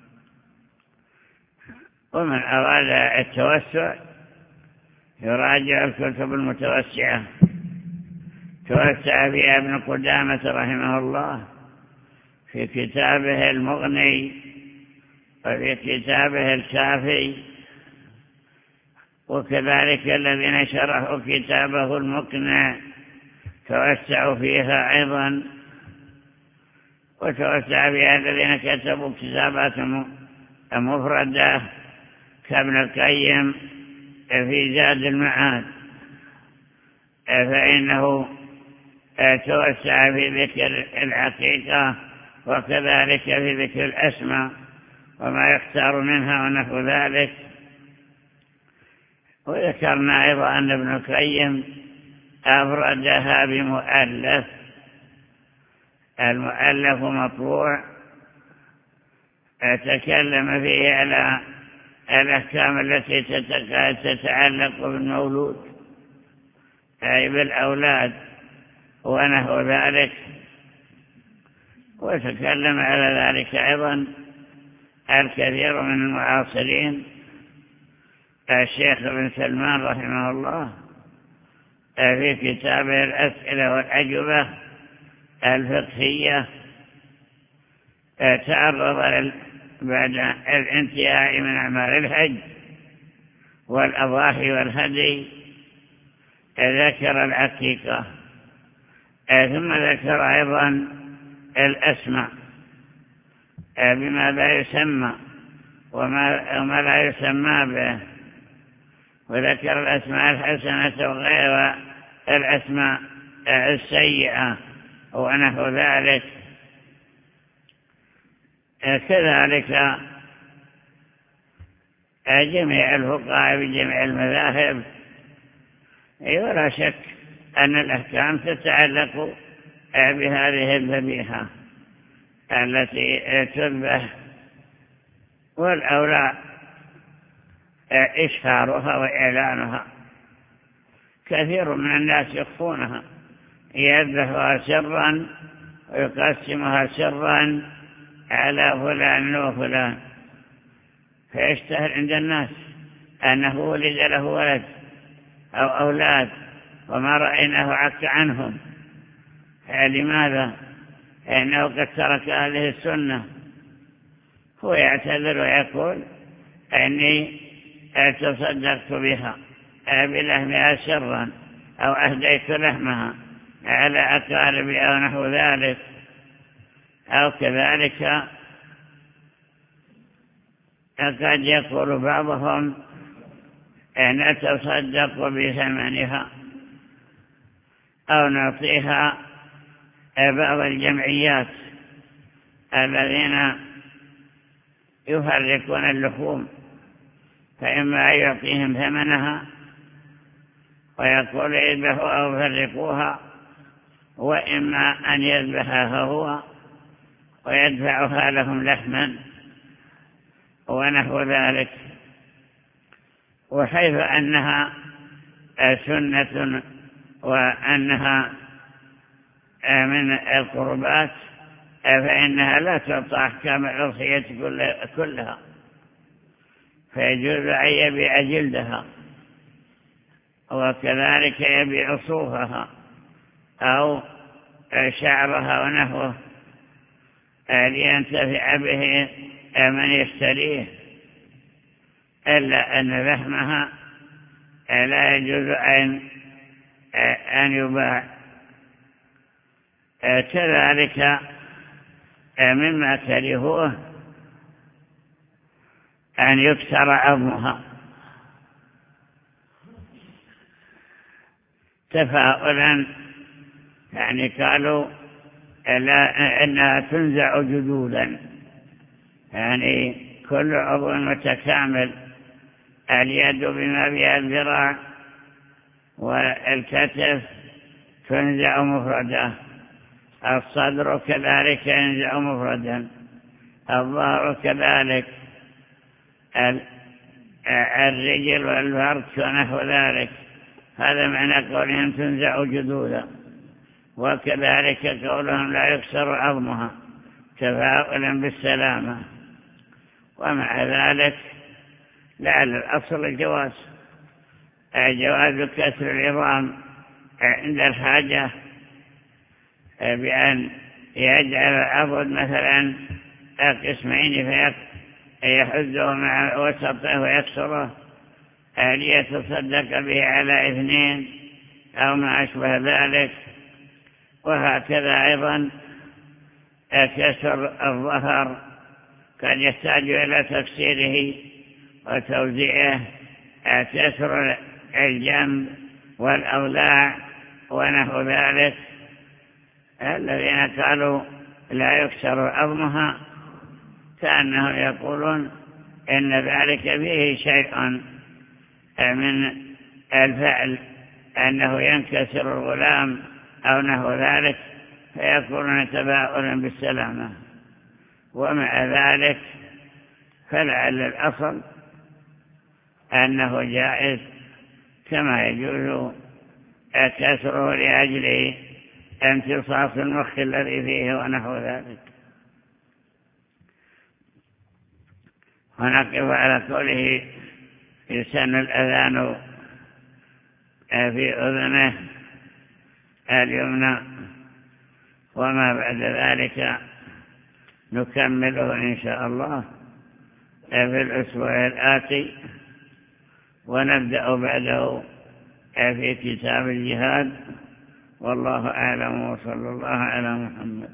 ومن أراد التوسع يراجع الكتب المتوسعة، توسع فيها ابن قدامة رحمه الله في كتابه المغني وفي كتابه الكافي، وكذلك الذين شرحوا كتابه المقنع توسعوا فيها أيضا، وتوسع فيها الذين كتبوا كتابات مفردة كابن القيم في زاد المعاد، فإنه توسع في ذكر العقيقة وكذلك في ذكر الأسماء وما يختار منها ونحو ذلك. وذكرنا أيضا أن ابن القيم أفردها بمؤلف، المؤلف مطبوع تكلم فيه على الأحكام التي تتعلق بالمولود أي بالأولاد ونحو ذلك، وتكلم على ذلك أيضا الكثير من المعاصرين. الشيخ ابن سلمان رحمه الله في كتابه الأسئلة والأجوبة الفقهية تعرض بعد الانتهاء من أعمال الحج والأضاحي والهدي ذكر العقيقة، ثم ذكر أيضا الأسماء بما لا يسمى وما لا يسمى به، وذكر الأسماء الحسنة وغير الأسماء السيئة ونحو ذلك. كذلك جميع الفقهاء بجميع المذاهب ولا شك أن الأحكام تتعلق بهذه الذبيحة التي تذبح، والأولى إشهارها وإعلانها. كثير من الناس يخفونها، يذبحها سرا ويقسمها سرا على فلان وفلان، فيشتهر عند الناس أنه ولد له ولد أو أولاد وما رأيناه عك عنهم. لماذا؟ لأنه قد ترك هذه السنة. هو يعتذر ويقول أني تصدقت بها بلحمها سرا أو أهديت لحمها على أقاربي أو نحو ذلك، أو كذلك قد يقول بعضهم أن نتصدق بثمنها أو نعطيها بعض الجمعيات الذين يفرقون اللحوم، فإما أن يعطيهم ثمنها ويقول اذبحوا أو فرقوها، وإما أن يذبحها هو ويدفعها لهم لحما ونحو ذلك. وحيث أنها سنة وأنها من القربات فإنها لا تعطى أحكام الأضحية كلها، فيجوز أن يبيع جلدها وكذلك يبيع صوفها أو شعرها ونحوه لينتفع به من يشتريه، إلا أن لحمها لا يجوز أن أن يباع. كذلك مما كرهوه أن يكسر عظمها تفاؤلا، يعني قالوا لا إنها تنزع جذولا، يعني كل عضو متكامل، اليد بما بها الذراع والكتف تنزع مفردا، الصدر كذلك ينزع مفردا، الظهر كذلك، الرجل والفرج ونحو ذلك. هذا معنى قولهم تنزع جذولا. وكذلك قولهم لا يكسر عظمها تفاؤلا بالسلامة. ومع ذلك لعل الأصل الجواز، جواز كسر العظام عند الحاجة بأن يجعل العضد مثلا قسمين فيحزه مع وسطه ويكسره ليتصدق به على اثنين أو ما أشبه ذلك. وهكذا أيضا كسر الظهر قد يحتاج إلى تكسيره وتوزيعه، كسر الجنب والأضلاع ونحو ذلك. الذين قالوا لا يكسر عظمها كأنهم يقولون إن ذلك فيه شيء من الفعل، أنه ينكسر الغلام أو نحو ذلك، فيكونون تفاؤلا بالسلامة. ومع ذلك فلعل الأصل أنه جائز، كما يجوز كسره لأجل امتصاص المخ الذي فيه ونحو ذلك. ونقف على قوله يسن الأذان في أذنه اليمنى، وما بعد ذلك نكمله إن شاء الله في الأسبوع الآتي، ونبدأ بعده في كتاب الجهاد. والله أعلم، وصلى الله على محمد.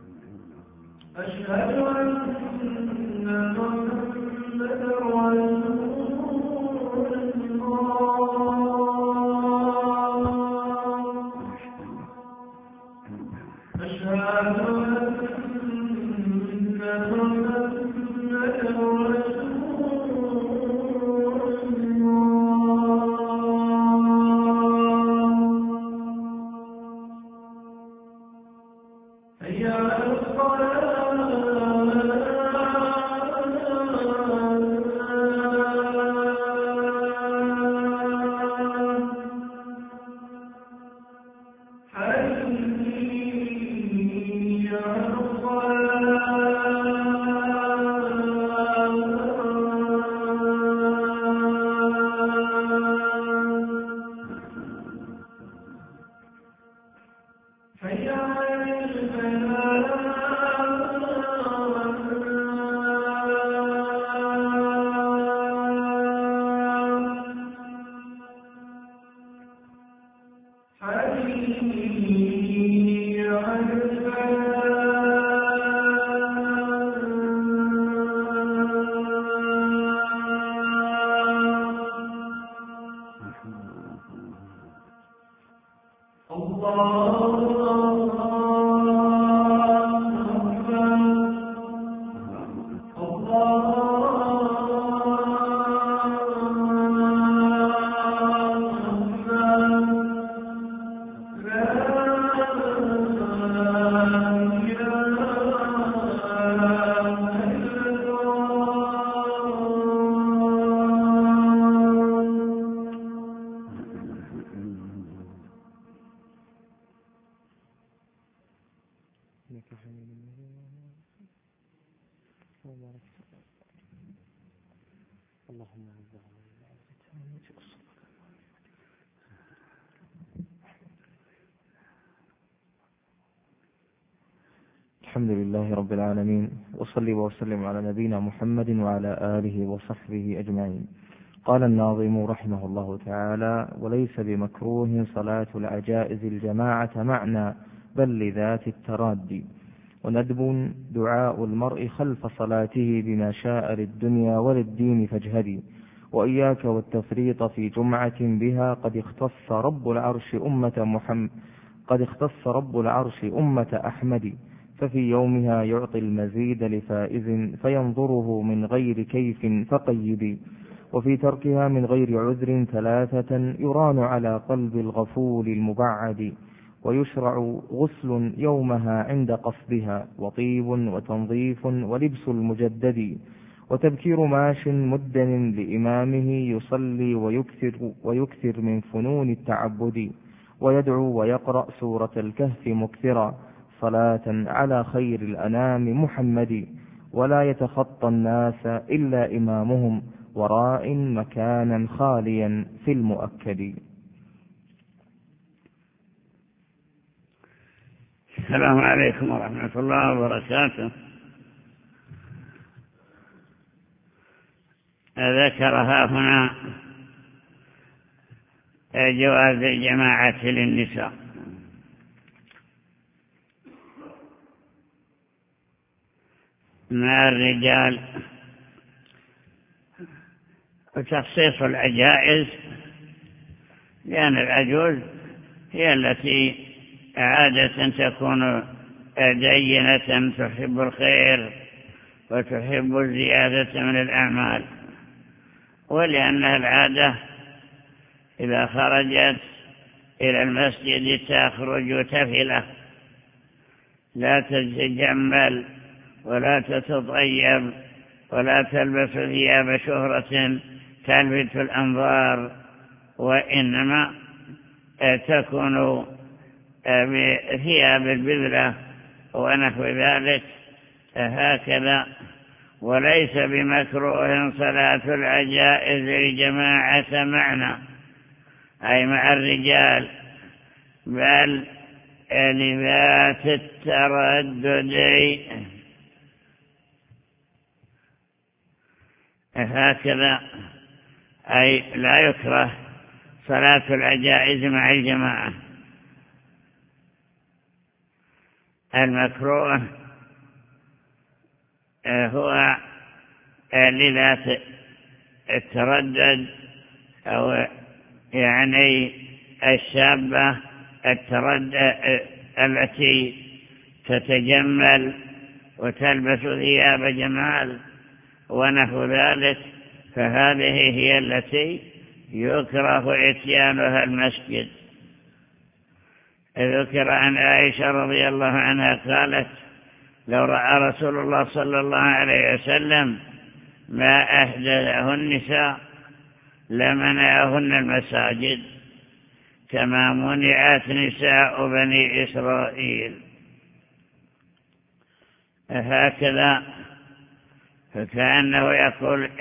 أشهد أن محمدا رسول الله. الحمد لله رب العالمين، وصلي وسلم على نبينا محمد وعلى آله وصحبه أجمعين. قال الناظم رحمه الله تعالى: وليس بمكروه صلاة العجائز الجماعة معنى، بل لذات الترادي، وندب دعاء المرء خلف صلاته بما شاء للدنيا وللدين فاجهدي، وإياك والتفريط في جمعة بها قد اختص رب العرش أمة محمد قد اختص رب العرش أمة أحمد، ففي يومها يعطي المزيد لفائز فينظره من غير كيف فقيد، وفي تركها من غير عذر ثلاثة يران على قلب الغفول المبعد، ويشرع غسل يومها عند قصدها، وطيب وتنظيف ولبس المجدد، وتبكير ماش مدن لإمامه يصلي ويكثر, ويكثر من فنون التعبد، ويدعو ويقرأ سورة الكهف مكثرا صلاة على خير الأنام محمد، ولا يتخطى الناس إلا إمامهم وراء مكانا خاليا في المؤكد. السلام عليكم ورحمة الله وبركاته. ذكرها هنا جواز الجماعة للنساء، مع الرجال، وتخصيص العجائز، لأن العجوز هي التي عادة تكون دينة تحب الخير وتحب الزيادة من الأعمال، ولأنها العادة إذا خرجت إلى المسجد تخرج تفلة، لا تتجمل ولا تتطيب ولا تلبس ثياب شهرة تلفت الأنظار، وإنما تكون بثياب البذلة ونحو ذلك هكذا. وليس بمكروه صلاة العجائز لجماعة معنى، أي مع الرجال، بل لذات التردد، هكذا، أي لا يكره صلاة العجائز مع الجماعة. المكروه هو لذات التردد، أو يعني الشابة التردد التي تتجمل وتلبس ثياب جمال ونحو ذلك، فهذه هي التي يكره إتيانها المسجد. ذكر عن عائشة رضي الله عنها قالت: لو رأى رسول الله صلى الله عليه وسلم ما أحدثه النساء لمنعهن المساجد كما منعت نساء بني إسرائيل. هكذا، فكأنه يقول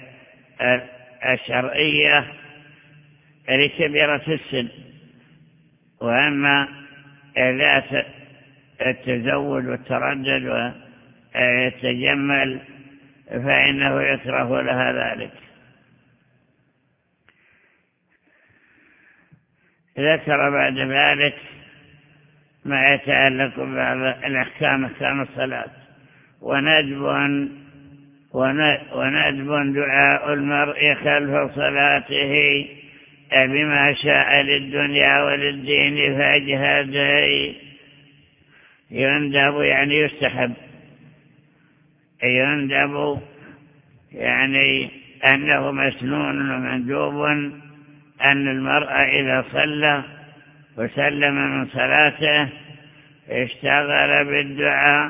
الشرعية لكبيرة السن، وأما لا التزود والتردد ويتجمل فإنه يكره لها ذلك. ذكر بعد ذلك ما يتعلق بالأحكام، أحكام الصلاة، وندب وندب دعاء المرء خلف صلاته بما شاء للدنيا وللدين فاجهده. يندب يعني يستحب، يندب يعني أنه مسنون ومندوب أن المرء إذا صلى وسلم من صلاته اشتغل بالدعاء،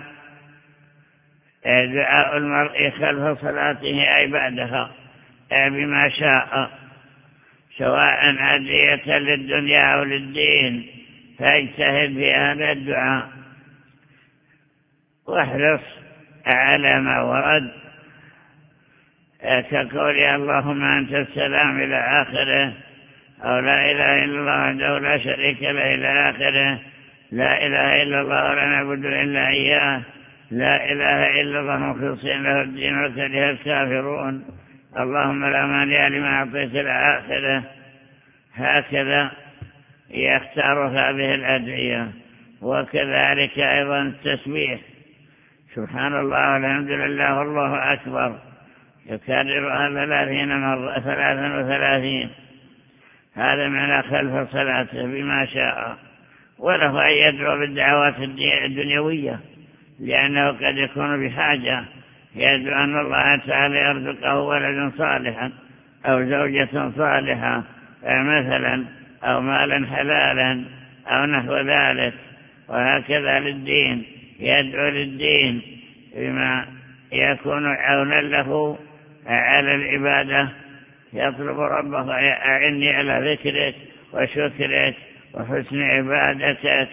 دعاء المرء خلف صلاته أي بعدها بما شاء، سواء أدعية للدنيا أو للدين، فاجتهد في هذا الدعاء واحرص على ما ورد، كقول اللهم أنت السلام إلى آخره، أو لا إله إلا الله وحده لا شريك له إلى آخره، لا إله إلا الله ولا نعبد إلا إياه، لا إله إلا الله مخلصين له الدين وكره الكافرون، اللهم لا مانع لما أعطيت إلى آخره. هكذا يختار هذه الأدعية. وكذلك أيضا التسبيح، سبحان الله والحمد لله والله أكبر، يكررها ثلاثين مرة ثلاثا وثلاثين، هذا معنى خلف صلاته بما شاء. وله أن يدعو بالدعوات الدنيوية، لأنه قد يكون بحاجة، يدعو أن الله تعالى يرزقه ولدا صالحا أو زوجة صالحة مثلا، أو مالا حلالا أو نحو ذلك. وهكذا للدين، يدعو للدين بما يكون عونا له على العبادة، يطلب ربه أعني على ذكرك وشكرك وحسن عبادتك.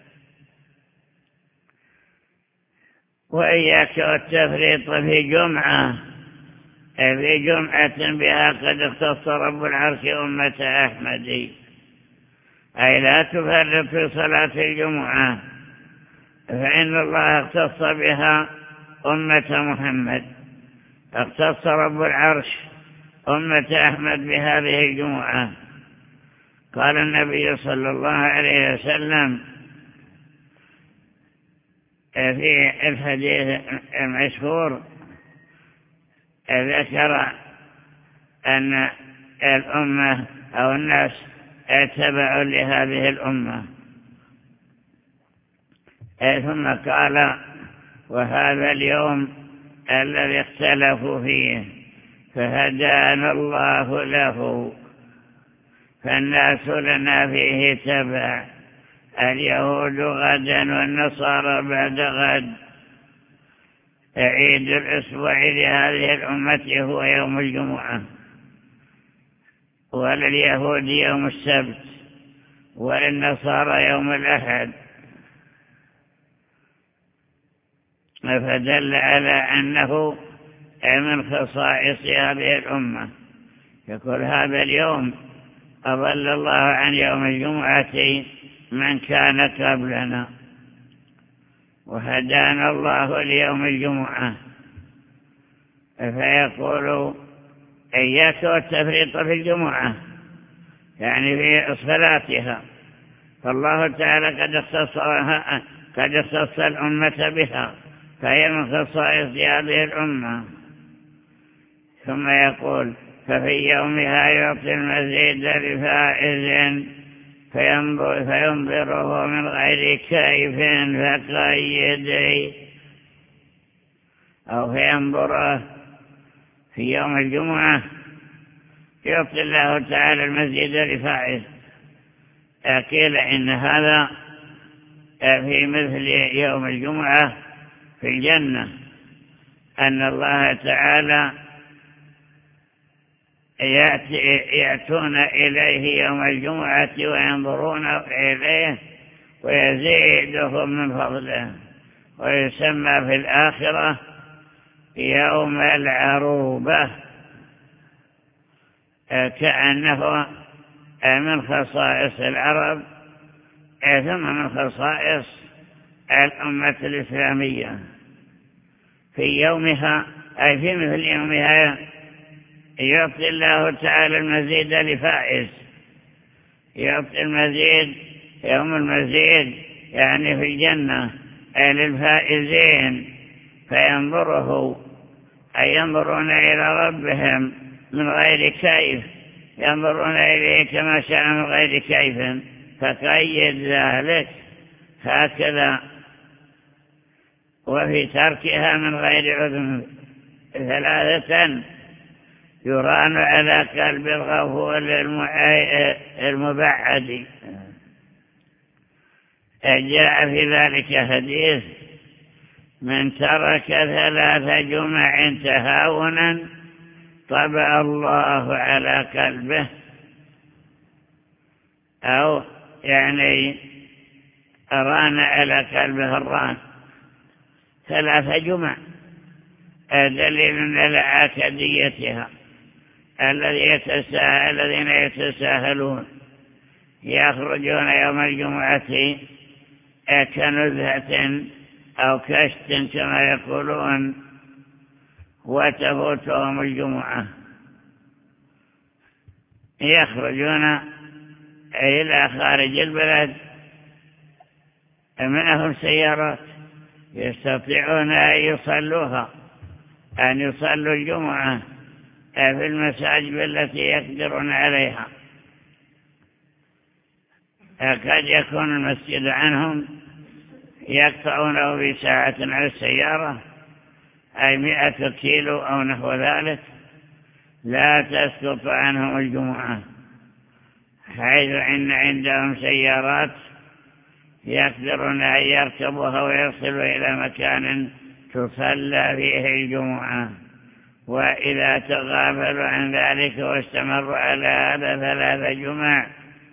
وإياك والتفريط في جمعة، في جمعة بها قد اختص رب العرش أمة أحمد، أي لا تفرط في صلاة الجمعة، فإن الله اختص بها أمة محمد، اختص رب العرش أمة أحمد بهذه الجمعة. قال النبي صلى الله عليه وسلم في الحديث المشهور، ذكر أن الأمة أو الناس اتبعوا لهذه الأمة، ثم قال وهذا اليوم الذي اختلفوا فيه فهدانا الله له، فالناس لنا فيه تبع، اليهود غدا والنصارى بعد غد. عيد الأسبوع لهذه الأمة هو يوم الجمعة، ولليهود يوم السبت، وللنصارى يوم الأحد، فدل على أنه من خصائص هذه الأمة. يقول هذا اليوم أضل الله عن يوم الجمعة من كان قبلنا، وهدانا الله ليوم الجمعة. فيقول إياك والتفريط في الجمعة، يعني في صلاتها، فالله تعالى قد اختصها، قد اختص الأمة بها، فهي من خصائص هذه الأمة. ثم يقول ففي يومها يعطي المزيد لفائز فينظر فينظره من غير كيف فقيدي، أو فينظره في يوم الجمعة يعطي الله تعالى المزيد لفائز. قيل إن هذا في مثل يوم الجمعة في الجنة، أن الله تعالى يأتون إليه يوم الجمعة وينظرون إليه ويزيدهم من فضله، ويسمى في الآخرة يوم العروبة، كأنه من خصائص العرب ثم من خصائص الأمة الإسلامية. في يومها أي في مثل يومها يعطي الله تعالى المزيد لفائز، يعطي المزيد يوم المزيد يعني في الجنة أي للفائزين، فينظره أي ينظرون إلى ربهم من غير كيف، ينظرون إليه كما شاء من غير كيف، فقيد ذلك هكذا. وفي تركها من غير عذر ثلاثة يران على قلب الغفور المبعد. جاء في ذلك حديث: من ترك ثلاث جمع تهاونا طبع الله على قلبه، أو يعني أران على قلبه الران. ثلاث جمع دليل على عكديتها. الذين يتساهلون يخرجون يوم الجمعة كنزهة أو كشت كما يقولون، وتفوتهم الجمعة. يخرجون إلى خارج البلد، معهم سيارات يستطيعون أن يصلوها، أن يصلوا الجمعة في المساجد التي يقدرون عليها. قد يكون المسجد عنهم يقطعونه بساعة على السيارة، أي مئة كيلو أو نحو ذلك، لا تسقط عنهم الجمعة، حيث إن عندهم سيارات يقدرون أن يركبوها ويصلوا إلى مكان تصلى فيه الجمعة. وإذا تغافلوا عن ذلك واستمروا على هذا ثلاث جمع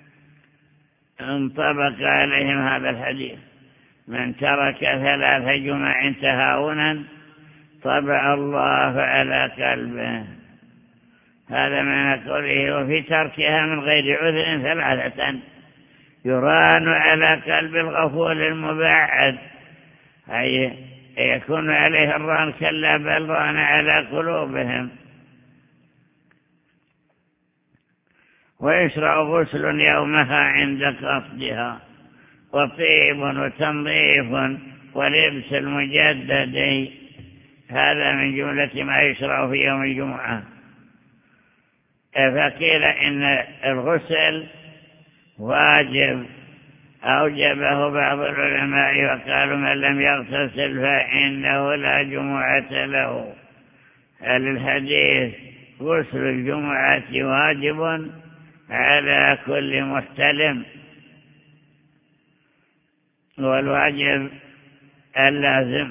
انطبق عليهم هذا الحديث: من ترك ثلاث جمع تهاونا طبع الله على قلبه. هذا معنى قوله: وفي تركها من غير عذر ثلاثة يران على قلب الغفور المبعد، أي يكون عليه الران، كلا بل ران على قلوبهم. ويشرع غسل يومها عند قصدها، وطيب وتنظيف ولبس المجدد. هذا من جملة ما يشرع في يوم الجمعة. فقيل إن الغسل واجب أوجبه بعض العلماء، وقالوا: من لم يغتسل فإنه لا جمعة له. الحديث: غسل الجمعة واجب على كل محتلم، والواجب اللازم،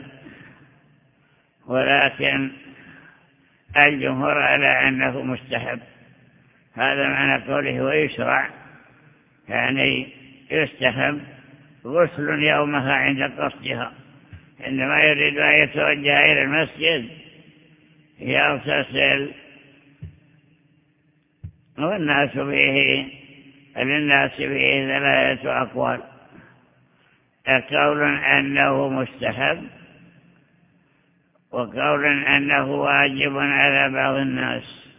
ولكن الجمهور على أنه مستحب. هذا معنى قوله: ويشرع، يعني يستحب غسل يومها عند قصدها. إنما يريد أن يتوجه إلى المسجد يغتسل. والناس فيه للناس فيه ثلاثة أقوال: قول أنه مستحب، وقول أنه واجب على بعض الناس،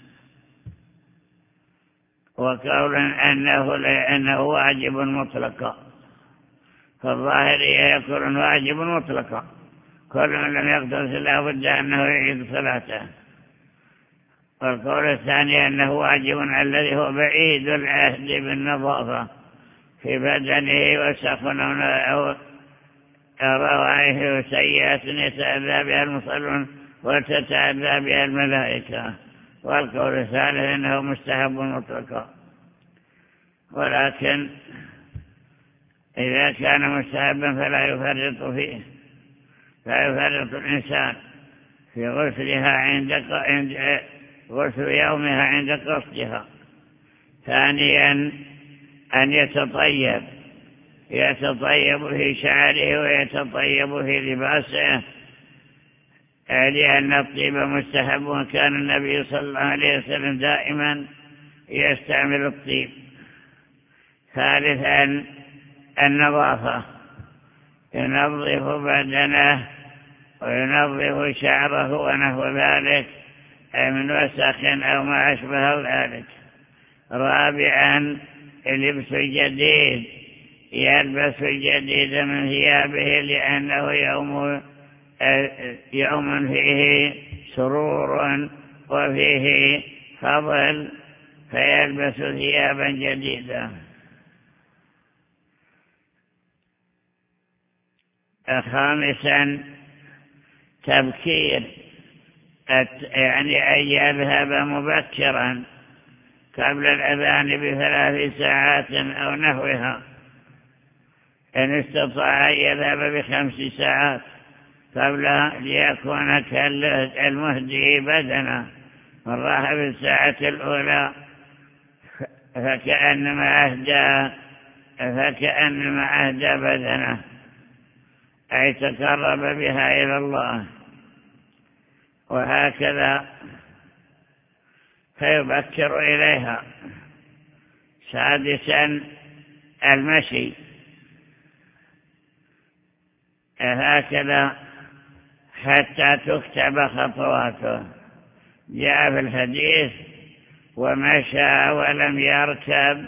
وقول أنه لأنه واجب مطلقا. فالظاهرية يقولون واجب مطلقا، كل من لم يغتسل لا بد أنه يعيد صلاته. والقول الثاني أنه واجب على الذي هو بعيد العهد بالنظافة في بدنه وسخن أو روائح سيئة يتأذى بها المصلون وتتأذى بها الملائكة. والقول الثالث أنه مستحب مطلقا. ولكن إذا كان مستحبا فلا يفرط فيه، لا يفرط الإنسان في غسلها عند غسل يومها عند قصدها. ثانيا أن يتطيب يتطيب في شعره ويتطيب في لباسه، لأن الطيب مستحب، وكان النبي صلى الله عليه وسلم دائما يستعمل الطيب. ثالثا النظافة، ينظف بدنه وينظف شعره ونحو ذلك من وسخ أو ما أشبه ذلك. رابعا اللبس الجديد، يلبس الجديد من ثيابه لأنه يوم يوم فيه سرور وفيه فضل، فيلبس ثيابا جديدة. خامسا تبكير يعني أن يذهب مبكرا قبل الأذان بثلاث ساعات أو نحوها، إن استطاع أن يذهب بخمس ساعات قبل ليكون كالمهدي بدنا، من راح بالساعة الأولى فكأنما أهدى فكأنما أهدى بدنه، أي تقرب بها إلى الله. وهكذا فيبكر إليها. سادسا المشي، هكذا حتى تكتب خطواته. جاء في الحديث ومشى ولم يركب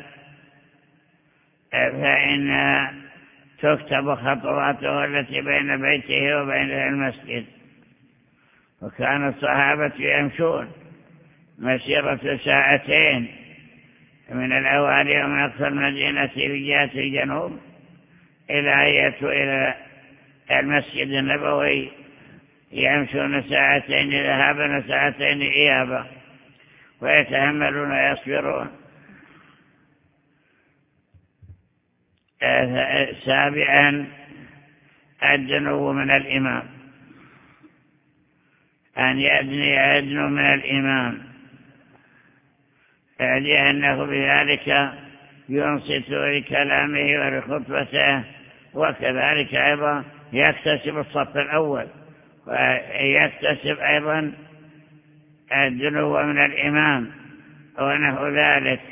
فإن تكتب خطواته التي بين بيته وبين المسجد. وكان الصحابة يمشون مسيرة ساعتين من الأوالي ومن أقصى المدينة في جهة الجنوب إلى أن يأتوا إلى المسجد النبوي، يمشون ساعتين ذهابا وساعتين إيابا، ويتحملون ويصبرون. سابعا الدنو من الإمام، أن يدني أدنو من الإمام، لأنه بذلك ينصت لكلامه ولخطبته، وكذلك أيضا يكتسب الصف الأول، ويكتسب أيضا الدنو من الإمام ونحو ذلك.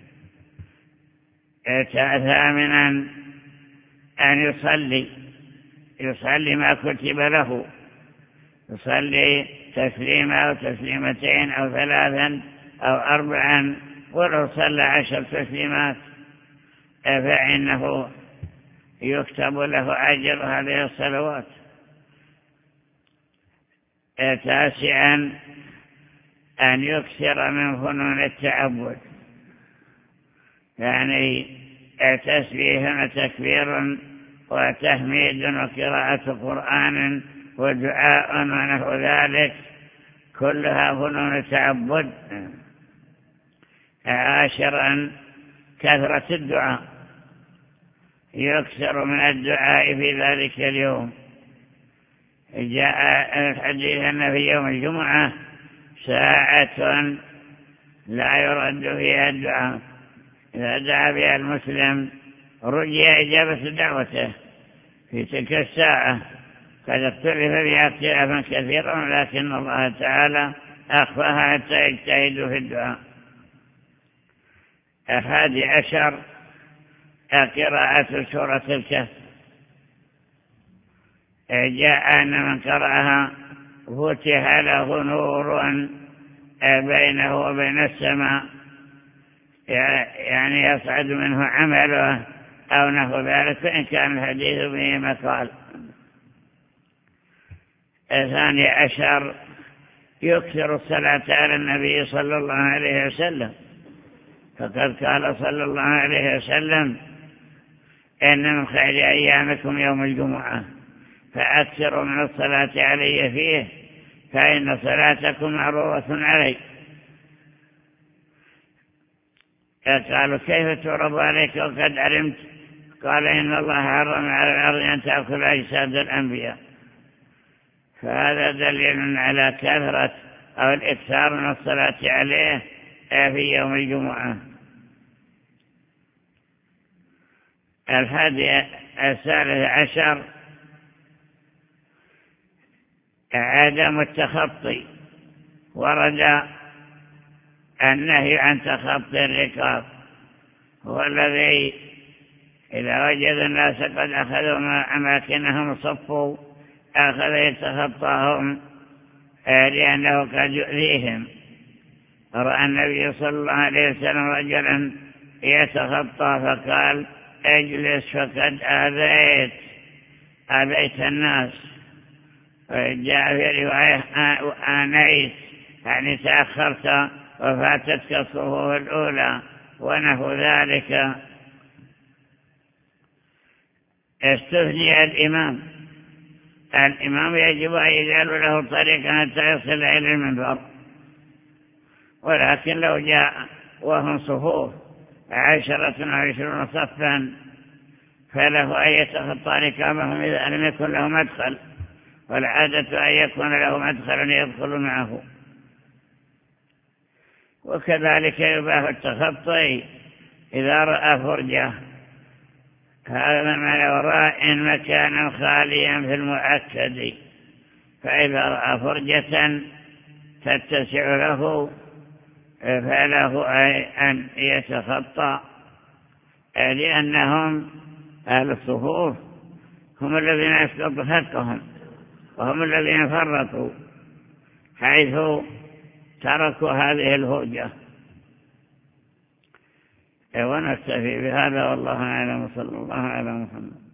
ثامنا أن يصلي يصلي ما كتب له، يصلي تسليمة أو تسليمتين أو ثلاثا أو أربعا، ولو صلى عشر تسليمات فإنه يكتب له أجر هذه الصلوات. تاسعا أن يكثر من فنون التعبد، يعني تسبيح وتكبير وتحميد وقراءة قرآن ودعاء ونحو ذلك، كلها فنون تعبد. عاشرا كثرة الدعاء، يكثر من الدعاء في ذلك اليوم. جاء الحديث أن في يوم الجمعة ساعة لا يرد فيها الدعاء، إذا دعا بها المسلم رجي إجابة دعوته في تلك الساعة. قد اختلف بها اختلافا كثيرا، لكن الله تعالى أخفاها حتى يجتهدوا في الدعاء. الحادي عشر قراءة سورة الكهف. جاء أن من قرأها فتح له نور بينه وبين السماء، يعني يصعد منه عمله أو نحو ذلك، فإن كان الحديث به مقال. الثاني عشر يكثر الصلاة على النبي صلى الله عليه وسلم، فقد قال صلى الله عليه وسلم: إن من خير أيامكم يوم الجمعة، فأكثروا من الصلاة علي فيه، فإن صلاتكم معروضة علي. قالوا: كيف تعرض عليك وقد علمت؟ قال: إن الله حرم على الأرض أن تأكل أجساد الأنبياء. فهذا دليل على كثرة أو الإكثار من الصلاة عليه في يوم الجمعة. الحادي الثالث عشر عدم التخطي. ورد النهي عن تخطي الركاب، هو الذي إذا وجد الناس قد أخذوا أماكنهم صفوا أخذ يتخطاهم لأنه قد يؤذيهم. رأى النبي صلى الله عليه وسلم رجلا يتخطى فقال: اجلس فقد آذيت آذيت الناس. جاء في رواية: آنيت، يعني تأخرت وفاتتك الصفوف الأولى ونحو ذلك. استثني الإمام الإمام يجب أن يجعل له طريقا حتى يصل إلى المنبر. ولكن لو جاء وهم صفوف عشرة وعشرون صفا فله أن يتخطى ركابهم إذا لم يكن له مدخل، والعادة أن يكون له مدخل يدخل معه. وكذلك يباح التخطي إذا رأى فرجة، هذا معنى وراء مكانا خاليا في المؤكد، فإذا رأى فرجة تتسع له فله أن يتخطى، لأنهم أهل الصفوف هم الذين يسقط حقهم، وهم الذين فرطوا حيث تركوا هذه الهوجة. ونكتفي بهذا والله أعلم، صلى الله على محمد.